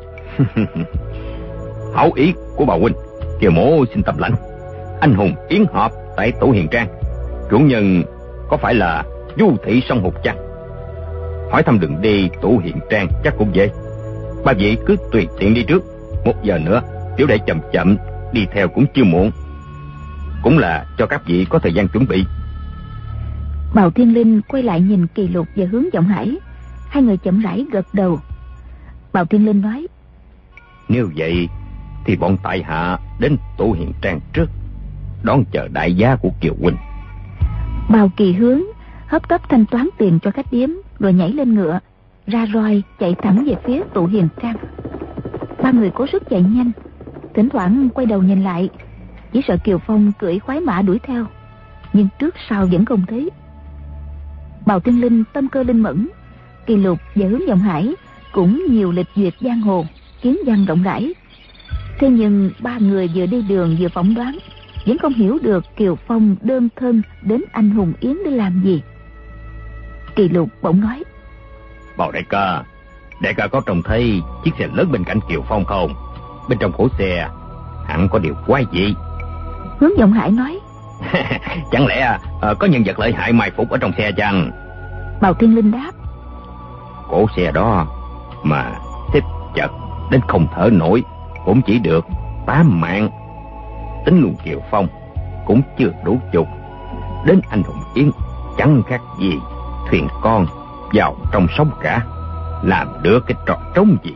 Speaker 3: Hảo ý của Bào huynh, Kiều mổ xin tâm lãnh. Anh hùng yến họp tại Tụ Hiền Trang, chủ nhân có phải là Du Thị Song Hục chăng? Hỏi thăm đường đi Tụ Hiền Trang chắc cũng dễ. 3 vị cứ tùy tiện đi trước, 1 giờ nữa tiểu đệ chậm chậm đi theo cũng chưa muộn, cũng là cho các vị có thời gian chuẩn bị.
Speaker 1: Bào Thiên Linh quay lại nhìn Kỳ Lục và Hướng Vọng Hải, hai người chậm rãi gật đầu. Bào Thiên Linh nói:
Speaker 3: Nếu vậy thì bọn tại hạ đến Tụ Hiền Trang trước, đón chờ đại giá của Kiều huynh.
Speaker 1: Bào Kỳ Hướng hấp tấp thanh toán tiền cho khách điếm, rồi nhảy lên ngựa ra roi chạy thẳng về phía Tụ Hiền Trang. 3 người cố sức chạy nhanh, thỉnh thoảng quay đầu nhìn lại, chỉ sợ Kiều Phong cưỡi khoái mã đuổi theo, nhưng trước sau vẫn không thấy. Bào Thiên Linh tâm cơ linh mẫn, Kỳ Lục và Hướng Vọng Hải cũng nhiều lịch duyệt giang hồ, kiến văn rộng rãi. Thế nhưng 3 người vừa đi đường vừa phỏng đoán, vẫn không hiểu được Kiều Phong đơn thân đến anh hùng yến để làm gì. Kỳ Lục bỗng nói:
Speaker 3: Bào đại ca có trông thấy chiếc xe lớn bên cạnh Kiều Phong không? Bên trong cổ xe hẳn có điều quái dị.
Speaker 1: Hướng Vọng Hải nói:
Speaker 3: Chẳng lẽ có nhân vật lợi hại mai phục ở trong xe chăng?
Speaker 1: Bào Thiên Linh đáp:
Speaker 3: Cổ xe đó mà xếp chật đến không thở nổi cũng chỉ được 8 mạng. Tính luôn Kiều Phong cũng chưa đủ chục. Đến anh hùng yến chẳng khác gì thuyền con vào trong sông cả.
Speaker 2: làm được cái trò trống gì.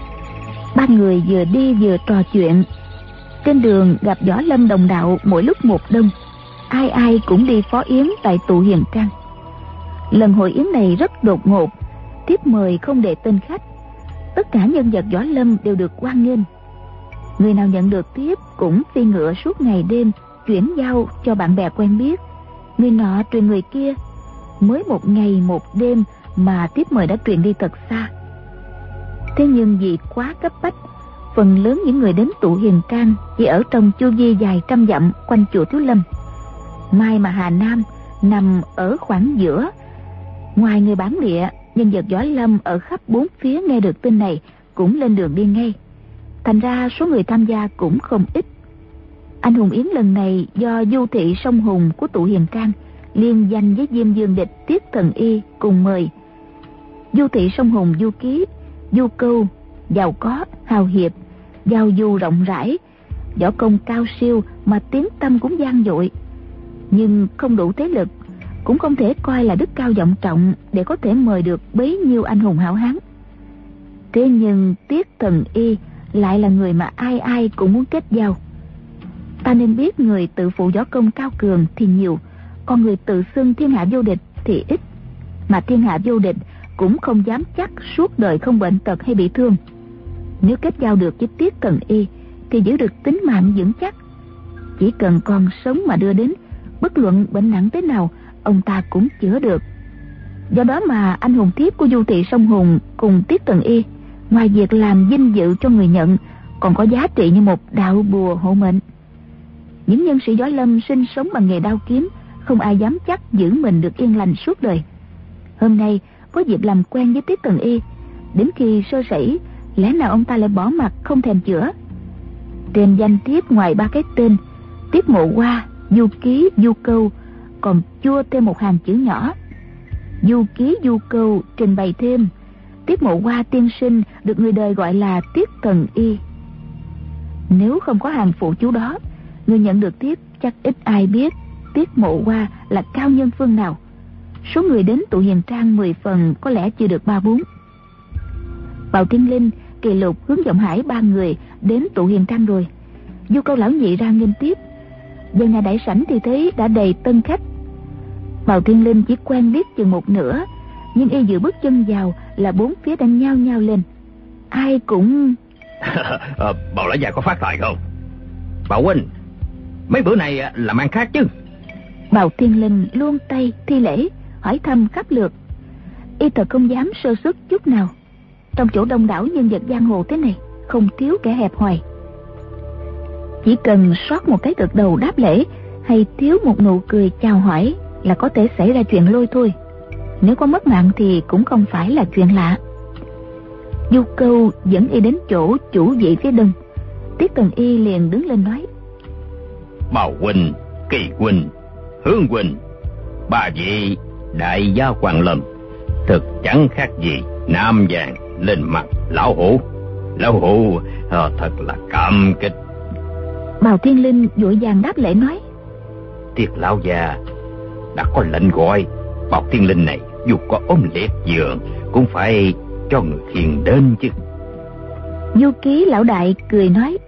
Speaker 1: Ba người vừa đi vừa trò chuyện. Trên đường gặp Võ Lâm đồng đạo mỗi lúc một đông, ai ai cũng đi phó yến tại tụ Hiền Trang. Lần hội yến này rất đột ngột, tiếp mời không để tên khách. Tất cả nhân vật Võ Lâm đều được hoan nghênh. Người nào nhận được tiếp cũng phi ngựa suốt ngày đêm chuyển giao cho bạn bè quen biết. Người nọ truyền người kia. Mới một ngày một đêm mà tiếp mời đã truyền đi thật xa. Thế nhưng vì quá cấp bách, phần lớn những người đến tụ Hiền Trang chỉ ở trong chu vi vài trăm dặm quanh chùa Thiếu Lâm. Mai mà Hà Nam nằm ở khoảng giữa. Ngoài người bản địa, nhân vật Võ Lâm ở khắp bốn phía nghe được tin này cũng lên đường đi ngay. Thành ra số người tham gia cũng không ít. Anh hùng yến lần này do Du Thị Sông Hùng của tụ Hiền Trang liên danh với Diêm Dương Địch, Tiết Thần Y cùng mời. Du Thị Sông Hùng du ký, du câu, giàu có, hào hiệp, giao du rộng rãi, võ công cao siêu mà tiếng tăm cũng vang dội. Nhưng không đủ thế lực, cũng không thể coi là đức cao vọng trọng để có thể mời được bấy nhiêu anh hùng hảo hán. Thế nhưng Tiết Thần Y lại là người mà ai ai cũng muốn kết giao. Ta nên biết người tự phụ võ công cao cường thì nhiều, còn người tự xưng thiên hạ vô địch thì ít. Mà thiên hạ vô địch cũng không dám chắc suốt đời không bệnh tật hay bị thương. Nếu kết giao được với Tiết Thần Y thì giữ được tính mạng vững chắc. Chỉ cần còn sống mà đưa đến, bất luận bệnh nặng thế nào, ông ta cũng chữa được. Do đó mà anh hùng thiếp của Du Thị Sông Hùng cùng Tiết Thần Y, ngoài việc làm vinh dự cho người nhận, còn có giá trị như một đạo bùa hộ mệnh. Những nhân sĩ võ lâm sinh sống bằng nghề đao kiếm, không ai dám chắc giữ mình được yên lành suốt đời. Hôm nay có dịp làm quen với Tiết Thần Y, đến khi sơ sẩy, lẽ nào ông ta lại bỏ mặt không thèm chữa? Trên danh thiếp ngoài ba cái tên Tiết Mộ Hoa, Du Ký, Du Câu, còn chua thêm một hàng chữ nhỏ. Du Ký, Du Câu trình bày thêm Tiết Mộ Hoa tiên sinh được người đời gọi là Tiết Thần Y. Nếu không có hàng phụ chú đó, người nhận được tiếp chắc ít ai biết Tiết Mộ Hoa là cao nhân phương nào. Số người đến tụ Hiền Trang 10 phần có lẽ chưa được 3-4. Bào Thiên Linh, Kỳ Lục, Hướng Vọng Hải ba người đến tụ Hiền Trang rồi. Du Câu lão nhị ra nghênh tiếp. Về nhà đại sảnh thì thấy đã đầy tân khách. Bào Thiên Linh chỉ quen biết chừng một nửa, nhưng y vừa bước chân vào là bốn phía đã nhao nhao lên. Ai cũng
Speaker 2: Bào lão già có phát tài không? Bào huynh, mấy bữa này làm ăn khác chứ?
Speaker 1: Bào Thiên Linh luông tay thi lễ hỏi thăm khắp lượt. Y thật không dám sơ suất chút nào. Trong chỗ đông đảo nhân vật giang hồ thế này, không thiếu kẻ hẹp hòi. Chỉ cần sót một cái gật đầu đáp lễ, hay thiếu một nụ cười chào hỏi là có thể xảy ra chuyện lôi thôi. Nếu có mất mạng thì cũng không phải là chuyện lạ. Du Câu dẫn y đến chỗ chủ vị phía đông. Tiết Thần Y liền đứng lên nói:
Speaker 2: Bào huynh, Kỳ huynh, Hướng huynh, ba vị đại gia Hoàng Lâm thực chẳng khác gì nam vàng lên mặt lão hổ. Lão hổ thật là cảm kích.
Speaker 1: Bào Thiên Linh vội vàng đáp lễ nói:
Speaker 2: Tiết lão già đã có lệnh gọi, Bào Thiên Linh này dù có ốm liệt giường cũng phải cho người khiêng đến chứ.
Speaker 1: Du Ký lão đại cười nói: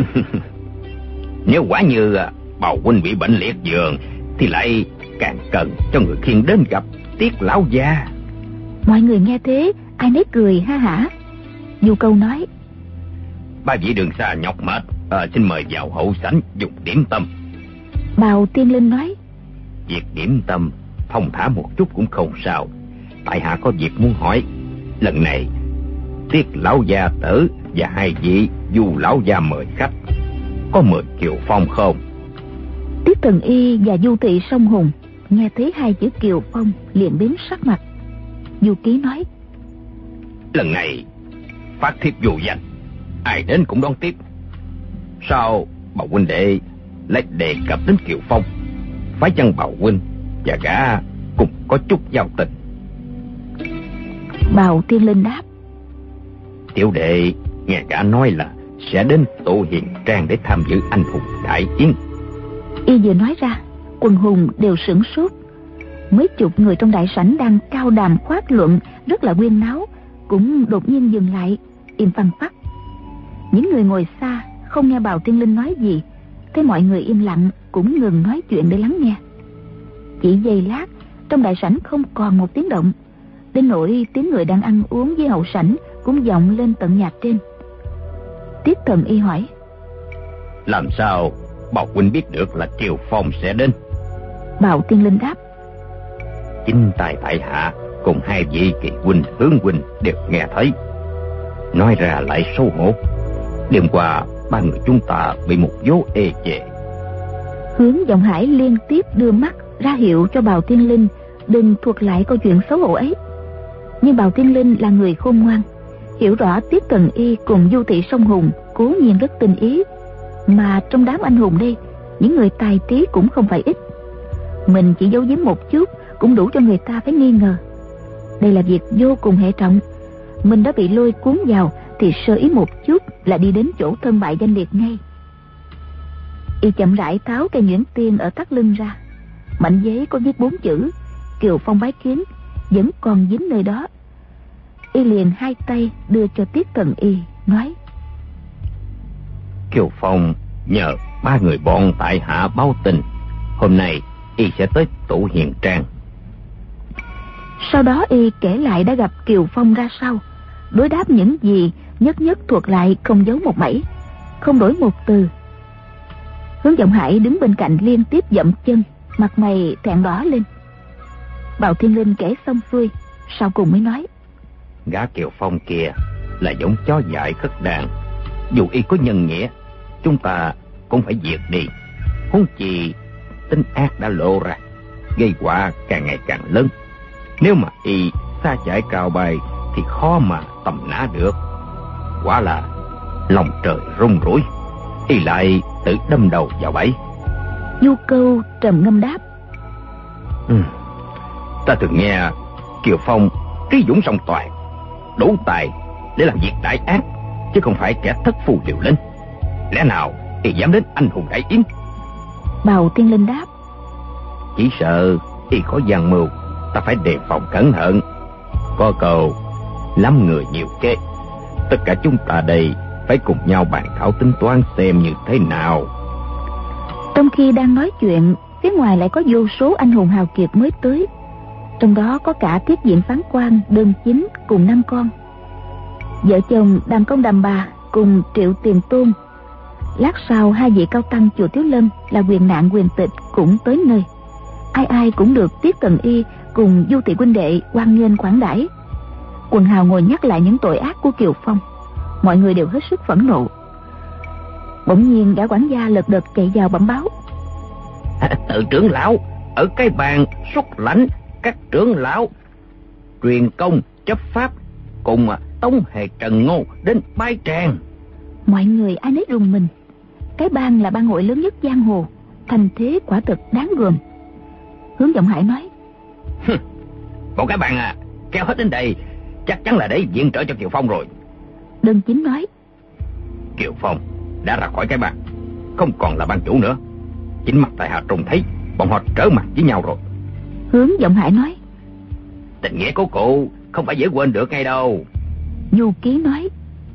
Speaker 2: Nếu quả như Bào huynh bị bệnh liệt giường thì lại càng cần cho người khiêng đến gặp Tiết lão già.
Speaker 1: Mọi người nghe thế ai nấy cười ha hả. Du Câu nói:
Speaker 2: Ba vị đường xa nhọc mệt, xin mời vào hậu sảnh dùng điểm tâm.
Speaker 1: Bào Thiên Linh nói:
Speaker 2: Việc điểm tâm thông thả một chút cũng không sao. Tại hạ có việc muốn hỏi. Lần này Tiết lão gia tử và hai vị Du lão gia mời khách, có mời Kiều Phong không?
Speaker 1: Tiết Thần Y và Du Thị Sông Hùng nghe thấy hai chữ Kiều Phong liền biến sắc mặt. Du Ký nói:
Speaker 2: Lần này phát thiếp vô danh, ai đến cũng đón tiếp. Sao Bào huynh đệ lại đề cập đến Kiều Phong? Phải chăng Bào huynh và gã cùng có chút giao tình?
Speaker 1: Bào Thiên Linh đáp:
Speaker 2: Tiểu đệ nghe gã nói là sẽ đến tụ Hiền Trang để tham dự anh hùng đại yến.
Speaker 1: Y vừa nói ra, quần hùng đều sửng sốt. Mấy chục người trong đại sảnh đang cao đàm khoát luận rất là huyên náo, cũng đột nhiên dừng lại, im phăng phắc. Những người ngồi xa không nghe Bào Tiên Linh nói gì, thấy mọi người im lặng cũng ngừng nói chuyện để lắng nghe. Chỉ giây lát, trong đại sảnh không còn một tiếng động, đến nỗi tiếng người đang ăn uống với hậu sảnh cũng vọng lên tận nhà trên. Tiết Thần Y hỏi:
Speaker 3: Làm sao Bào huynh biết được là Kiều Phong sẽ đến?
Speaker 1: Bào Tiên Linh đáp:
Speaker 3: Chính tài tại hạ cùng hai vị Kỳ huynh, Hướng huynh đều nghe thấy. Nói ra lại xấu hổ, đêm qua ba người chúng ta bị một vố ê chề.
Speaker 1: Hướng Vọng Hải liên tiếp đưa mắt ra hiệu cho Bào Tiên Linh đừng thuật lại câu chuyện xấu hổ ấy. Nhưng Bào Tiên Linh là người khôn ngoan, hiểu rõ Tiết Thần Y cùng Du Thị Sông Hùng cố nhiên rất tinh ý, mà trong đám anh hùng đây, những người tài trí cũng không phải ít. Mình chỉ giấu giếm một chút cũng đủ cho người ta phải nghi ngờ. Đây là việc vô cùng hệ trọng, mình đã bị lôi cuốn vào thì sơ ý một chút là đi đến chỗ thân bại danh liệt ngay. Y chậm rãi tháo cây nhuyễn tiên ở thắt lưng ra, mảnh giấy có viết 4 chữ Kiều Phong bái kiến vẫn còn dính nơi đó. Y liền hai tay đưa cho Tiết Thần Y, nói:
Speaker 3: Kiều Phong nhờ ba người bọn tại hạ báo tình, hôm nay y sẽ tới Tụ Hiền Trang.
Speaker 1: Sau đó Y kể lại đã gặp Kiều Phong ra sao, đối đáp những gì nhất nhất thuật lại, không giấu một mảy, không đổi một từ. Hướng Vọng Hải đứng bên cạnh liên tiếp dậm chân, mặt mày thẹn đỏ lên. Bào Thiên Linh kể xong xuôi, sau cùng mới nói:
Speaker 3: Gã Kiều Phong kia là giống chó dại khất đàn, dù y có nhân nghĩa, chúng ta cũng phải diệt đi. Huống chi tính ác đã lộ ra, gây họa càng ngày càng lớn. Nếu mà y xa chạy cao bay thì khó mà tầm nã được. Quả là lòng trời rung rủi, y lại tự đâm đầu vào bẫy.
Speaker 1: Du Câu trầm ngâm đáp:
Speaker 3: Ta từng nghe Kiều Phong trí dũng song toàn, đủ tài để làm việc đại ác, chứ không phải kẻ thất phu liều lĩnh. Lẽ nào y dám đến anh hùng Đại Yến?
Speaker 1: Bào Tiên Linh đáp:
Speaker 3: Chỉ sợ y có gian mưu, ta phải đề phòng cẩn thận. Có câu lắm người nhiều kế, tất cả chúng ta đây phải cùng nhau bàn thảo tính toán xem như thế nào.
Speaker 1: Trong khi đang nói chuyện, phía ngoài lại có vô số anh hùng hào kiệt mới tới, trong đó có cả Tiết Diện Phán Quan Đơn Chính cùng 5 con. Vợ chồng Đàm Công Đàm Bà cùng Triệu Tiền Tôn. Lát sau hai vị cao tăng chùa Tiếu Lâm là Quyền Nạn Quyền Tịch cũng tới nơi. Ai ai cũng được Tiết Thần Y cùng Du Thị huynh đệ hoan nghênh khoản đãi. Quần hào ngồi nhắc lại những tội ác của Kiều Phong, mọi người đều hết sức phẫn nộ. Bỗng nhiên gã quản gia lật đật chạy vào bẩm báo:
Speaker 3: Tự trưởng lão ở cái bàn xuất lãnh các trưởng lão truyền công chấp pháp cùng Tống Hề Trần Ngô đến bái tràng.
Speaker 1: Mọi người ai nấy rùng mình. Cái bang là bang hội lớn nhất giang hồ, thành thế quả thực đáng gờm. Hướng Vọng Hải nói:
Speaker 3: Bọn cái bang kéo hết đến đây chắc chắn là để viện trợ cho Kiều Phong rồi.
Speaker 1: Đơn Chính nói:
Speaker 3: Kiều Phong đã ra khỏi cái bang, không còn là bang chủ nữa. Chính mặt tại hạ trông thấy bọn họ trở mặt với nhau rồi.
Speaker 1: Hướng Vọng Hải nói:
Speaker 3: Tình nghĩa của cụ không phải dễ quên được ngay đâu.
Speaker 1: Du Ký nói: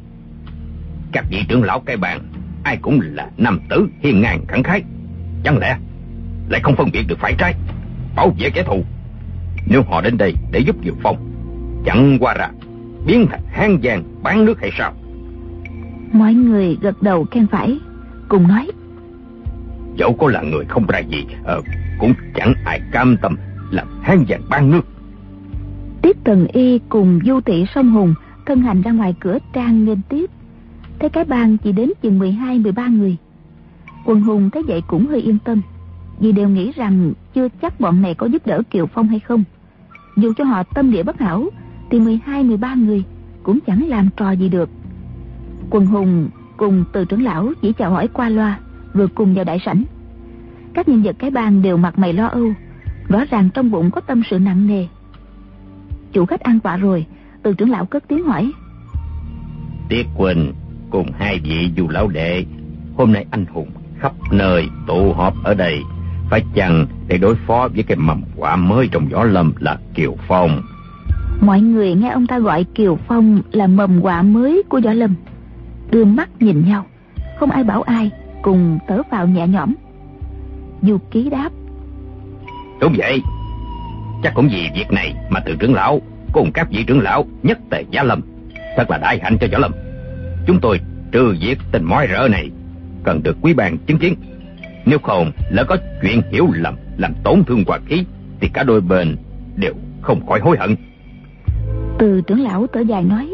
Speaker 3: Các vị trưởng lão cái bang ai cũng là nam tử hiên ngang khẳng khái, chẳng lẽ lại không phân biệt được phải trái, bảo vệ kẻ thù? Nếu họ đến đây để giúp Kiều Phong, chẳng qua là biến thành hang giang bán nước hay sao?
Speaker 1: Mọi người gật đầu khen phải, cùng nói:
Speaker 3: Dẫu có là người không ra gì, cũng chẳng ai cam tâm làm hang giang bán nước.
Speaker 1: Tiết Thần Y cùng Du Thị Sông Hùng thân hành ra ngoài cửa trang nghênh tiếp. Thấy cái bang chỉ đến chừng 12-13 người. Quần hùng thấy vậy cũng hơi yên tâm, vì đều nghĩ rằng chưa chắc bọn này có giúp đỡ Kiều Phong hay không. Dù cho họ tâm địa bất hảo thì 12-13 người cũng chẳng làm trò gì được. Quần hùng cùng Từ trưởng lão chỉ chào hỏi qua loa rồi cùng vào đại sảnh. Các nhân vật cái bang đều mặt mày lo âu, rõ ràng trong bụng có tâm sự nặng nề. Chủ khách an tọa rồi, Từ trưởng lão cất tiếng hỏi:
Speaker 3: Tiết huynh cùng hai vị Du lão đệ, hôm nay anh hùng khắp nơi tụ họp ở đây, phải chăng để đối phó với cái mầm họa mới trong võ lâm là Kiều Phong?
Speaker 1: Mọi người nghe ông ta gọi Kiều Phong là mầm họa mới của Võ Lâm, đưa mắt nhìn nhau, không ai bảo ai, cùng thở phào nhẹ nhõm. Du Ký đáp:
Speaker 3: Đúng vậy, chắc cũng vì việc này mà từ trưởng lão cùng các vị trưởng lão nhất tề giá lâm, thật là đại hạnh cho Võ Lâm. Chúng tôi trừ việc tình mói rỡ này cần được quý ban chứng kiến, nếu không lỡ có chuyện hiểu lầm làm tổn thương hòa khí thì cả đôi bên đều không khỏi hối hận.
Speaker 1: Từ trưởng lão thở dài nói: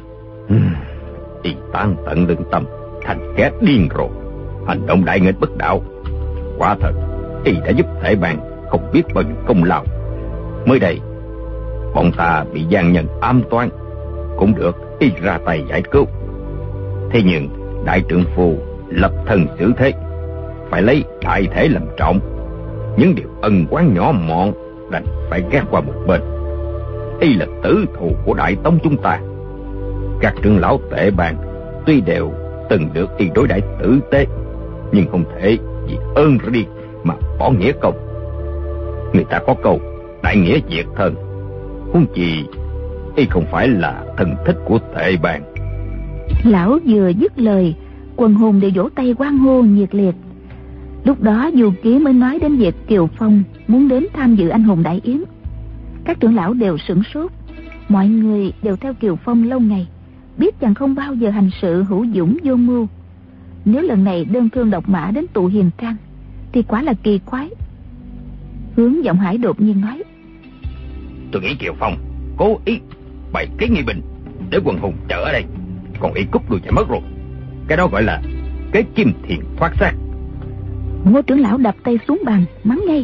Speaker 3: Y tan tận lương tâm, thành kẻ điên rồ, hành động đại nghịch bất đạo. Quả thật Y đã giúp Tệ Bang không biết bao nhiêu công lao. Mới đây bọn ta bị gian nhân ám toán, cũng được Y ra tay giải cứu. Thế nhưng đại trượng phu lập thân xử thế, phải lấy đại thể làm trọng, những điều ân oán nhỏ mọn đành phải gác qua một bên. Y là tử thù của Đại Tông chúng ta. Các trưởng lão Tệ Bang tuy đều từng được Y đối đãi tử tế, nhưng không thể vì ơn riêng mà bỏ nghĩa công. Người ta có câu đại nghĩa diệt thân, huống chi Y không phải là thân thích của Tệ Bang.
Speaker 1: Lão vừa dứt lời, quần hùng đều vỗ tay hoan hô nhiệt liệt. Lúc đó Du Ký mới nói đến việc Kiều Phong muốn đến tham dự anh hùng đại yến. Các trưởng lão đều sửng sốt. Mọi người đều theo Kiều Phong lâu ngày, biết chàng không bao giờ hành sự hữu dũng vô mưu. Nếu lần này đơn thương độc mã đến tụ Hiền Trang thì quả là kỳ quái. Hướng Giọng Hải đột nhiên nói:
Speaker 3: Tôi nghĩ Kiều Phong cố ý bày kế nghi binh để quần hùng chờ ở đây, còn Y cút đuôi chạy mất rồi. Cái đó gọi là kế kim thiền thoát xác.
Speaker 1: Ngô trưởng lão đập tay xuống bàn mắng ngay: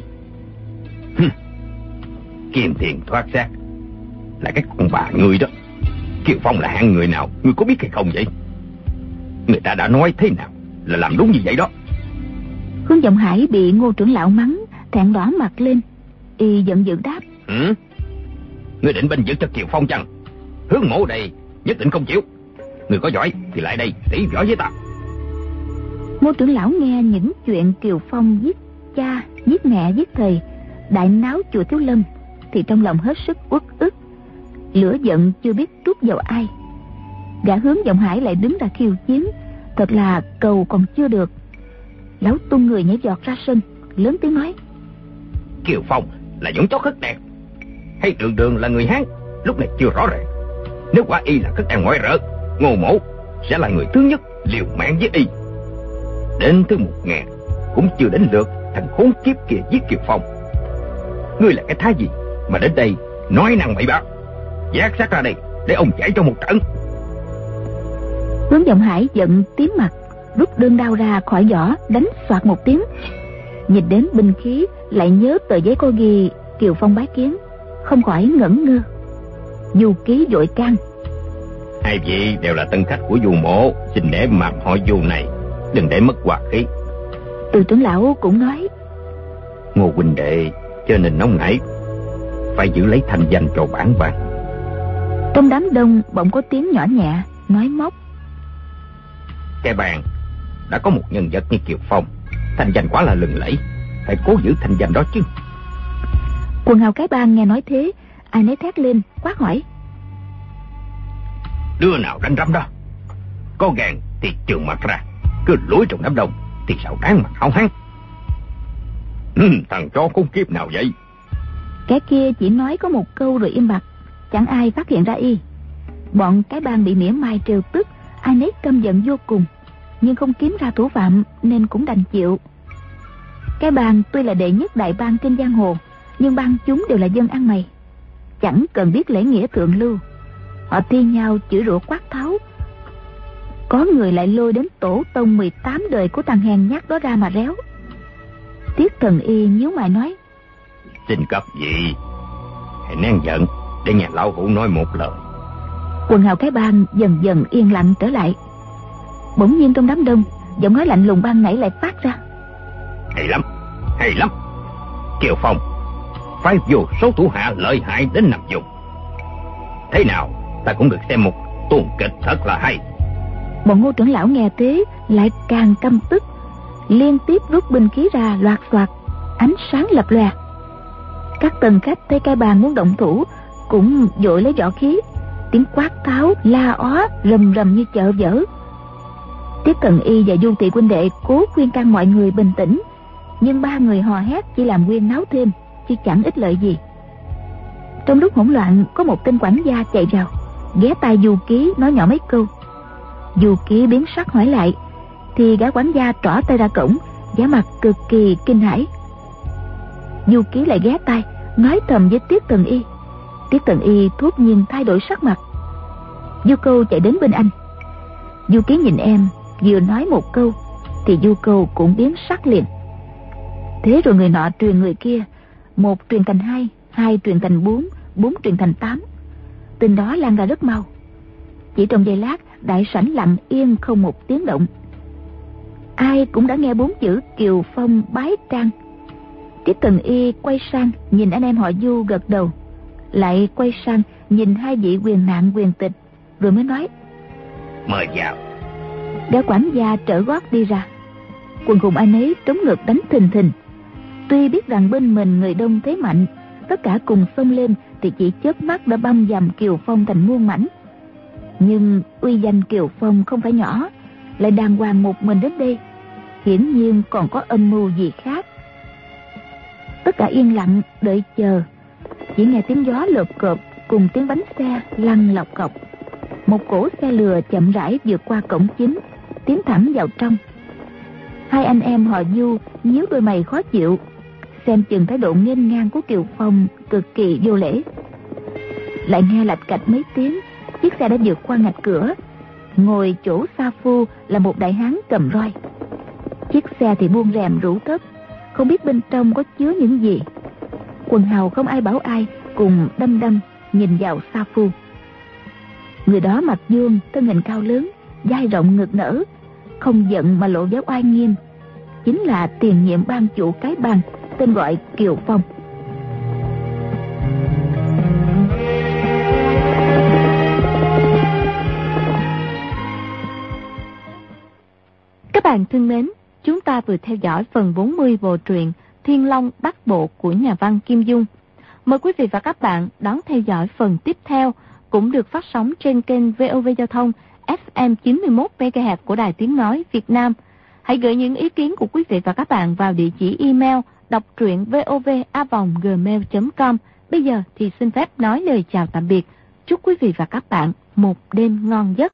Speaker 3: Kim thiền thoát xác là cái con bà ngươi đó. Kiều Phong là hạng người nào, ngươi có biết hay không vậy? Người ta đã nói thế nào là làm đúng như vậy đó.
Speaker 1: Hướng Giọng Hải bị Ngô trưởng lão mắng thẹn đỏ mặt lên. Y giận dữ đáp:
Speaker 3: Ngươi định binh giữ cho Kiều Phong chăng? Hướng Mỗ đây nhất định không chịu. Ngươi có giỏi thì lại đây tỷ võ với ta.
Speaker 1: Ngô trưởng lão nghe những chuyện Kiều Phong giết cha, giết mẹ, giết thầy, đại náo chùa Thiếu Lâm thì trong lòng hết sức uất ức. Lửa giận chưa biết trút vào ai. Gã Hướng Giọng Hải lại đứng ra khiêu chiến, thật là cầu còn chưa được. Lão tung người nhảy vọt ra sân, lớn tiếng nói:
Speaker 3: Kiều Phong là giống chó khất đen hay Đường Đường là người Hán, lúc này chưa rõ ràng. Nếu quả Y là khất đen ngoại rỡ, Ngô Mỗ sẽ là người thứ nhất liều mạng với Y. Đến thứ 1000 cũng chưa đến lượt thằng khốn kiếp kia giết Kiều Phong. Ngươi là cái thá gì mà đến đây nói năng bậy bạ? Vác xác ra đây để ông giải cho một trận.
Speaker 1: Hướng Giọng Hải giận tím mặt, rút đơn đao ra khỏi vỏ, đánh xoạt một tiếng. Nhìn đến binh khí lại nhớ tờ giấy có ghi Kiều Phong bái kiến, không khỏi ngẩn ngơ. Du Ký vội can:
Speaker 3: Hai vị đều là tân khách của Du Mỗ, xin để màn hỏi Du này đừng để mất hòa khí.
Speaker 1: Từ trưởng lão cũng nói:
Speaker 3: Ngô huynh đệ cho nên nóng nảy, phải giữ lấy thanh danh cho bản ban.
Speaker 1: Trong đám đông bỗng có tiếng nhỏ nhẹ nói móc:
Speaker 3: Cái bàn đã có một nhân vật như Kiều Phong, thanh danh quá là lừng lẫy, phải cố giữ thanh danh đó chứ.
Speaker 1: Quần hào cái bang nghe nói thế, ai nấy thét lên quát hỏi:
Speaker 3: Đứa nào đánh rắm đó? Có gan thì trừng mặt ra, cứ lủi trong đám đông thì sao đáng mặt hảo hán. Thằng chó khốn kiếp nào vậy?
Speaker 1: Cái kia chỉ nói có một câu rồi im bặt, chẳng ai phát hiện ra y. Bọn cái bang bị mỉa mai trêu tức, ai nấy căm giận vô cùng, nhưng không kiếm ra thủ phạm nên cũng đành chịu. Cái bang tuy là đệ nhất đại bang trên giang hồ, nhưng bang chúng đều là dân ăn mày, chẳng cần biết lễ nghĩa thượng lưu. Họ thi nhau chửi rủa quát tháo, có người lại lôi đến tổ tông 18 đời của thằng hèn nhát đó ra mà réo. Tiết Thần Y nhíu mày nói:
Speaker 3: Xin cấp vị hãy nén giận để nhà lão hữu nói một lời.
Speaker 1: Quần hào cái bang dần dần yên lặng trở lại. Bỗng nhiên trong đám đông, giọng nói lạnh lùng ban nãy lại phát ra:
Speaker 3: Hay lắm, hay lắm. Kiều Phong phái vô số thủ hạ lợi hại đến nằm vùng. Thế nào ta cũng được xem một tuần kịch thật là hay.
Speaker 1: Bọn Ngô trưởng lão nghe thế lại càng căm tức, liên tiếp rút binh khí ra loạt xoạt, ánh sáng lập lòe. Các tần khách thấy cái bàn muốn động thủ, cũng vội lấy võ khí, tiếng quát tháo la ó rầm rầm như chợ vỡ. Tiết Cận Y và Du Tỵ huynh đệ cố khuyên can mọi người bình tĩnh, nhưng ba người hò hét chỉ làm huyên náo thêm, chứ chẳng ích lợi gì. Trong lúc hỗn loạn, có một tên quản gia chạy vào, ghé tai Du Ký nói nhỏ mấy câu. Du Ký biến sắc hỏi lại, thì gã quản gia trỏ tay ra cổng, vẻ mặt cực kỳ kinh hãi. Du Ký lại ghé tai nói thầm với Tiết Cận Y. Tiết Cận Y thốt nhiên thay đổi sắc mặt. Du Câu chạy đến bên anh. Du Ký nhìn em, vừa nói một câu thì Du Câu cũng biến sắc liền. Thế rồi người nọ truyền người kia, một truyền thành hai, hai truyền thành bốn, bốn truyền thành 8. Tin đó lan ra rất mau. Chỉ trong giây lát, đại sảnh lặng yên không một tiếng động. Ai cũng đã nghe 4 chữ Kiều Phong bái trang. Tiết Cận Y quay sang nhìn anh em họ Du gật đầu, lại quay sang nhìn hai vị quyền nạn quyền tịch, rồi mới nói:
Speaker 2: Mời vào.
Speaker 1: Gã quản gia trở gót đi ra. Quần hùng ai nấy trống ngực đánh thình thình. Tuy biết rằng bên mình người đông thế mạnh, tất cả cùng xông lên thì chỉ chớp mắt đã băm dằm Kiều Phong thành muôn mảnh. Nhưng uy danh Kiều Phong không phải nhỏ, lại đàng hoàng một mình đến đây, hiển nhiên còn có âm mưu gì khác. Tất cả yên lặng đợi chờ. Chỉ nghe tiếng gió lợp cộp cùng tiếng bánh xe lăn lọc cọc. Một cỗ xe lừa chậm rãi vượt qua cổng chính, tiến thẳng vào trong. Hai anh em họ Du nhíu đôi mày khó chịu, xem chừng thái độ nghênh ngang của Kiều Phong cực kỳ vô lễ. Lại nghe lạch cạch mấy tiếng, chiếc xe đã vượt qua ngạch cửa. Ngồi chỗ sa phu là một đại hán cầm roi. Chiếc xe thì buông rèm rũ tớp, không biết bên trong có chứa những gì. Quần hào không ai bảo ai, cùng đăm đăm nhìn vào sa phu. Người đó mặt vuông, thân hình cao lớn, vai rộng ngực nở, không giận mà lộ vẻ oai nghiêm, chính là tiền nhiệm ban chủ cái bang, tên gọi Kiều Phong.
Speaker 4: Các bạn thân mến, chúng ta vừa theo dõi phần 40 bộ truyện Thiên Long Bát Bộ của nhà văn Kim Dung. Mời quý vị và các bạn đón theo dõi phần tiếp theo, cũng được phát sóng trên kênh VOV Giao thông FM 91 MHz của Đài Tiếng Nói Việt Nam. Hãy gửi những ý kiến của quý vị và các bạn vào địa chỉ email đọc truyện vov@gmail.com. Bây giờ thì xin phép nói lời chào tạm biệt. Chúc quý vị và các bạn một đêm ngon giấc.